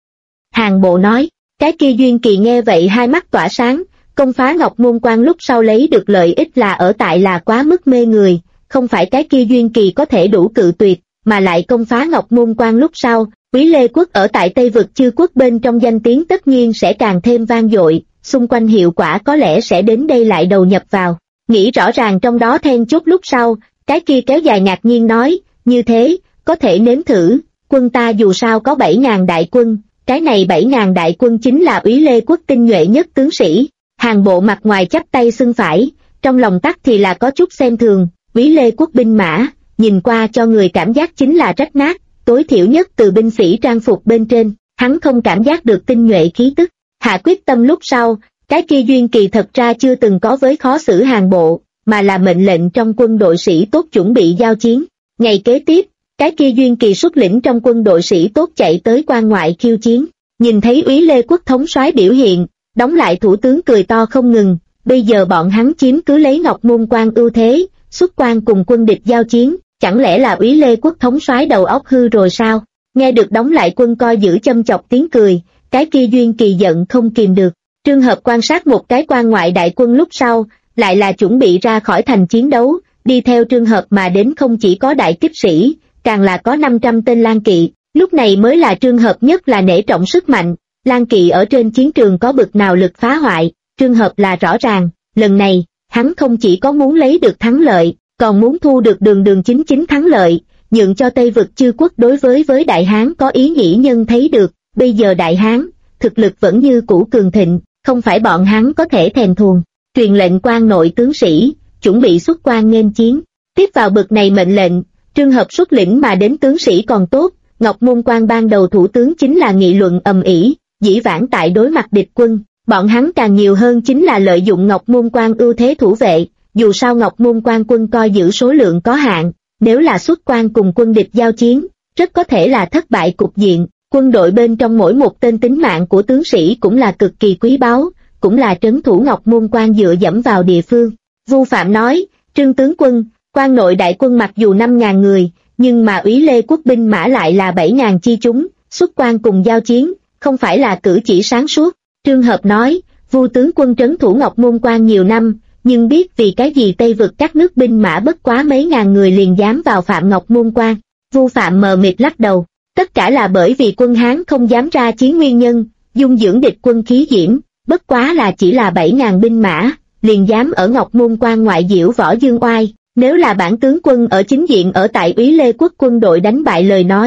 Hàn Bộ nói, cái kia Duyên Kỳ nghe vậy hai mắt tỏa sáng, công phá Ngọc Môn Quan lúc sau lấy được lợi ích là ở tại là quá mức mê người, không phải cái kia Duyên Kỳ có thể đủ cự tuyệt, mà lại công phá Ngọc Môn Quan lúc sau, Úy Lê Quốc ở tại Tây Vực Chư Quốc bên trong danh tiếng tất nhiên sẽ càng thêm vang dội. Xung quanh hiệu quả có lẽ sẽ đến đây lại đầu nhập vào. Nghĩ rõ ràng trong đó then chốt lúc sau, cái kia kéo dài ngạc nhiên nói, như thế, có thể nếm thử, quân ta dù sao có 7.000 đại quân, cái này 7.000 đại quân chính là Úy Lê Quốc tinh nhuệ nhất tướng sĩ. Hàn Bộ mặt ngoài chắp tay xưng phải, trong lòng tắc thì là có chút xem thường, Úy Lê Quốc binh mã, nhìn qua cho người cảm giác chính là rách nát, tối thiểu nhất từ binh sĩ trang phục bên trên, hắn không cảm giác được tinh nhuệ khí tức. Hạ quyết tâm lúc sau, cái kia Duyên Kỳ thật ra chưa từng có với khó xử Hàn Bộ, mà là mệnh lệnh trong quân đội sĩ tốt chuẩn bị giao chiến. Ngày kế tiếp, cái kia Duyên Kỳ xuất lĩnh trong quân đội sĩ tốt chạy tới quan ngoại khiêu chiến. Nhìn thấy Úy Lê Quốc thống soái biểu hiện, đóng lại thủ tướng cười to không ngừng, bây giờ bọn hắn chiếm cứ lấy Ngọc Môn Quan ưu thế, xuất quan cùng quân địch giao chiến, chẳng lẽ là Úy Lê Quốc thống soái đầu óc hư rồi sao? Nghe được đóng lại quân coi giữ châm chọc tiếng cười, cái kia Duyên Kỳ giận không kìm được. Trường hợp quan sát một cái quan ngoại đại quân lúc sau, lại là chuẩn bị ra khỏi thành chiến đấu, đi theo trường hợp mà đến không chỉ có đại kích sĩ, càng là có 500 tên lang kỵ, lúc này mới là trường hợp nhất là nể trọng sức mạnh, lang kỵ ở trên chiến trường có bực nào lực phá hoại, trường hợp là rõ ràng, lần này, hắn không chỉ có muốn lấy được thắng lợi, còn muốn thu được đường chính thắng lợi, nhượng cho Tây Vực Chư Quốc đối với Đại Hán có ý nghĩ nhân thấy được, bây giờ Đại Hán, thực lực vẫn như cũ cường thịnh, không phải bọn hắn có thể thèm thuồng, truyền lệnh quan nội tướng sĩ, chuẩn bị xuất quan nghênh chiến, tiếp vào bực này mệnh lệnh, trường hợp xuất lĩnh mà đến tướng sĩ còn tốt, Ngọc Môn Quan ban đầu thủ tướng chính là nghị luận ầm ĩ, dĩ vãng tại đối mặt địch quân, bọn hắn càng nhiều hơn chính là lợi dụng Ngọc Môn Quan ưu thế thủ vệ, dù sao Ngọc Môn Quan quân coi giữ số lượng có hạn, nếu là xuất quan cùng quân địch giao chiến, rất có thể là thất bại cục diện. Quân đội bên trong mỗi một tên tính mạng của tướng sĩ cũng là cực kỳ quý báu, cũng là trấn thủ Ngọc Môn Quan dựa dẫm vào địa phương. Vu Phạm nói, Trương tướng quân, quan nội đại quân mặc dù 5.000 người, nhưng mà Úy Lê Quốc binh mã lại là 7.000 chi chúng, xuất quan cùng giao chiến, không phải là cử chỉ sáng suốt. Trương Hợp nói, Vu tướng quân trấn thủ Ngọc Môn Quan nhiều năm, nhưng biết vì cái gì Tây Vực các nước binh mã bất quá mấy ngàn người liền dám vào phạm Ngọc Môn Quan. Vu Phạm mờ mịt lắc đầu. Tất cả là bởi vì quân Hán không dám ra chiến nguyên nhân, dung dưỡng địch quân khí diễm, bất quá là chỉ là 7.000 binh mã, liền dám ở Ngọc Môn Quan ngoại diễu võ dương oai, nếu là bản tướng quân ở chính diện ở tại Úy Lê Quốc quân đội đánh bại lời nói,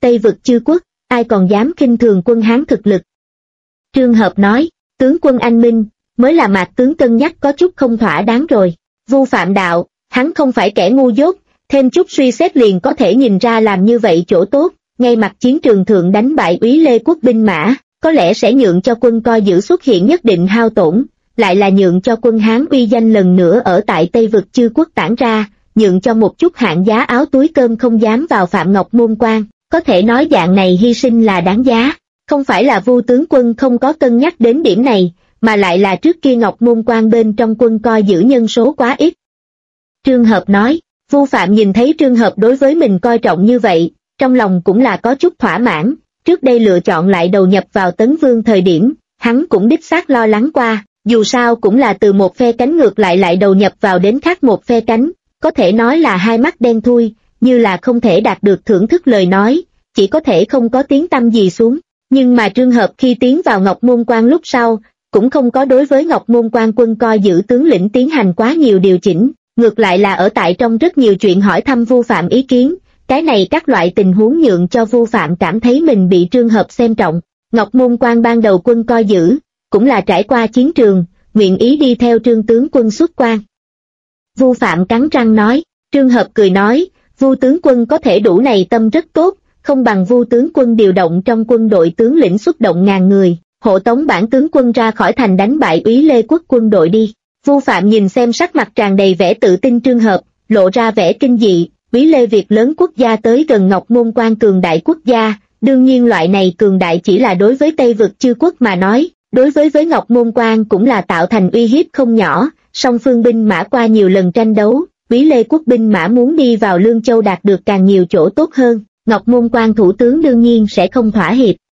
Tây vực chư quốc, ai còn dám khinh thường quân Hán thực lực. Trương Hợp nói, tướng quân anh minh, mới là Mạc tướng cân nhắc có chút không thỏa đáng rồi. Vu Phạm đạo, hắn không phải kẻ ngu dốt, thêm chút suy xét liền có thể nhìn ra làm như vậy chỗ tốt, ngay mặt chiến trường thượng đánh bại Úy Lê quốc binh mã, có lẽ sẽ nhượng cho quân coi giữ xuất hiện nhất định hao tổn, lại là nhượng cho quân Hán uy danh lần nữa ở tại Tây vực chư quốc tản ra, nhượng cho một chút hạng giá áo túi cơm không dám vào Phạm Ngọc môn quan, có thể nói dạng này hy sinh là đáng giá. Không phải là Vu tướng quân không có cân nhắc đến điểm này, mà lại là trước kia Ngọc môn quan bên trong quân coi giữ nhân số quá ít. Trương Hợp nói, Vu Phạm nhìn thấy Trương Hợp đối với mình coi trọng như vậy, trong lòng cũng là có chút thỏa mãn, trước đây lựa chọn lại đầu nhập vào Tấn Vương thời điểm, hắn cũng đích xác lo lắng qua, dù sao cũng là từ một phe cánh ngược lại đầu nhập vào đến khác một phe cánh, có thể nói là hai mắt đen thui, như là không thể đạt được thưởng thức lời nói, chỉ có thể không có tiếng tăm gì xuống. Nhưng mà Trương Hợp khi tiến vào Ngọc Môn Quan lúc sau, cũng không có đối với Ngọc Môn Quan quân coi giữ tướng lĩnh tiến hành quá nhiều điều chỉnh, ngược lại là ở tại trong rất nhiều chuyện hỏi thăm Vu Phạm ý kiến, cái này các loại tình huống nhượng cho Vu Phạm cảm thấy mình bị Trương Hợp xem trọng. Ngọc Môn Quan ban đầu quân coi giữ, cũng là trải qua chiến trường, nguyện ý đi theo Trương tướng quân xuất quan. Vu Phạm cắn răng nói, Trương Hợp cười nói, Vu tướng quân có thể đủ này tâm rất tốt, không bằng Vu tướng quân điều động trong quân đội tướng lĩnh xuất động ngàn người, hộ tống bản tướng quân ra khỏi thành đánh bại Úy Lê quốc quân đội đi. Vu Phạm nhìn xem sắc mặt tràn đầy vẻ tự tin Trương Hợp, lộ ra vẻ kinh dị, Úy Lê việc lớn quốc gia tới gần Ngọc Môn Quan cường đại quốc gia, đương nhiên loại này cường đại chỉ là đối với Tây vực chư quốc mà nói, đối với Ngọc Môn Quan cũng là tạo thành uy hiếp không nhỏ, song phương binh mã qua nhiều lần tranh đấu, Úy Lê quốc binh mã muốn đi vào Lương Châu đạt được càng nhiều chỗ tốt hơn, Ngọc Môn Quan thủ tướng đương nhiên sẽ không thỏa hiệp.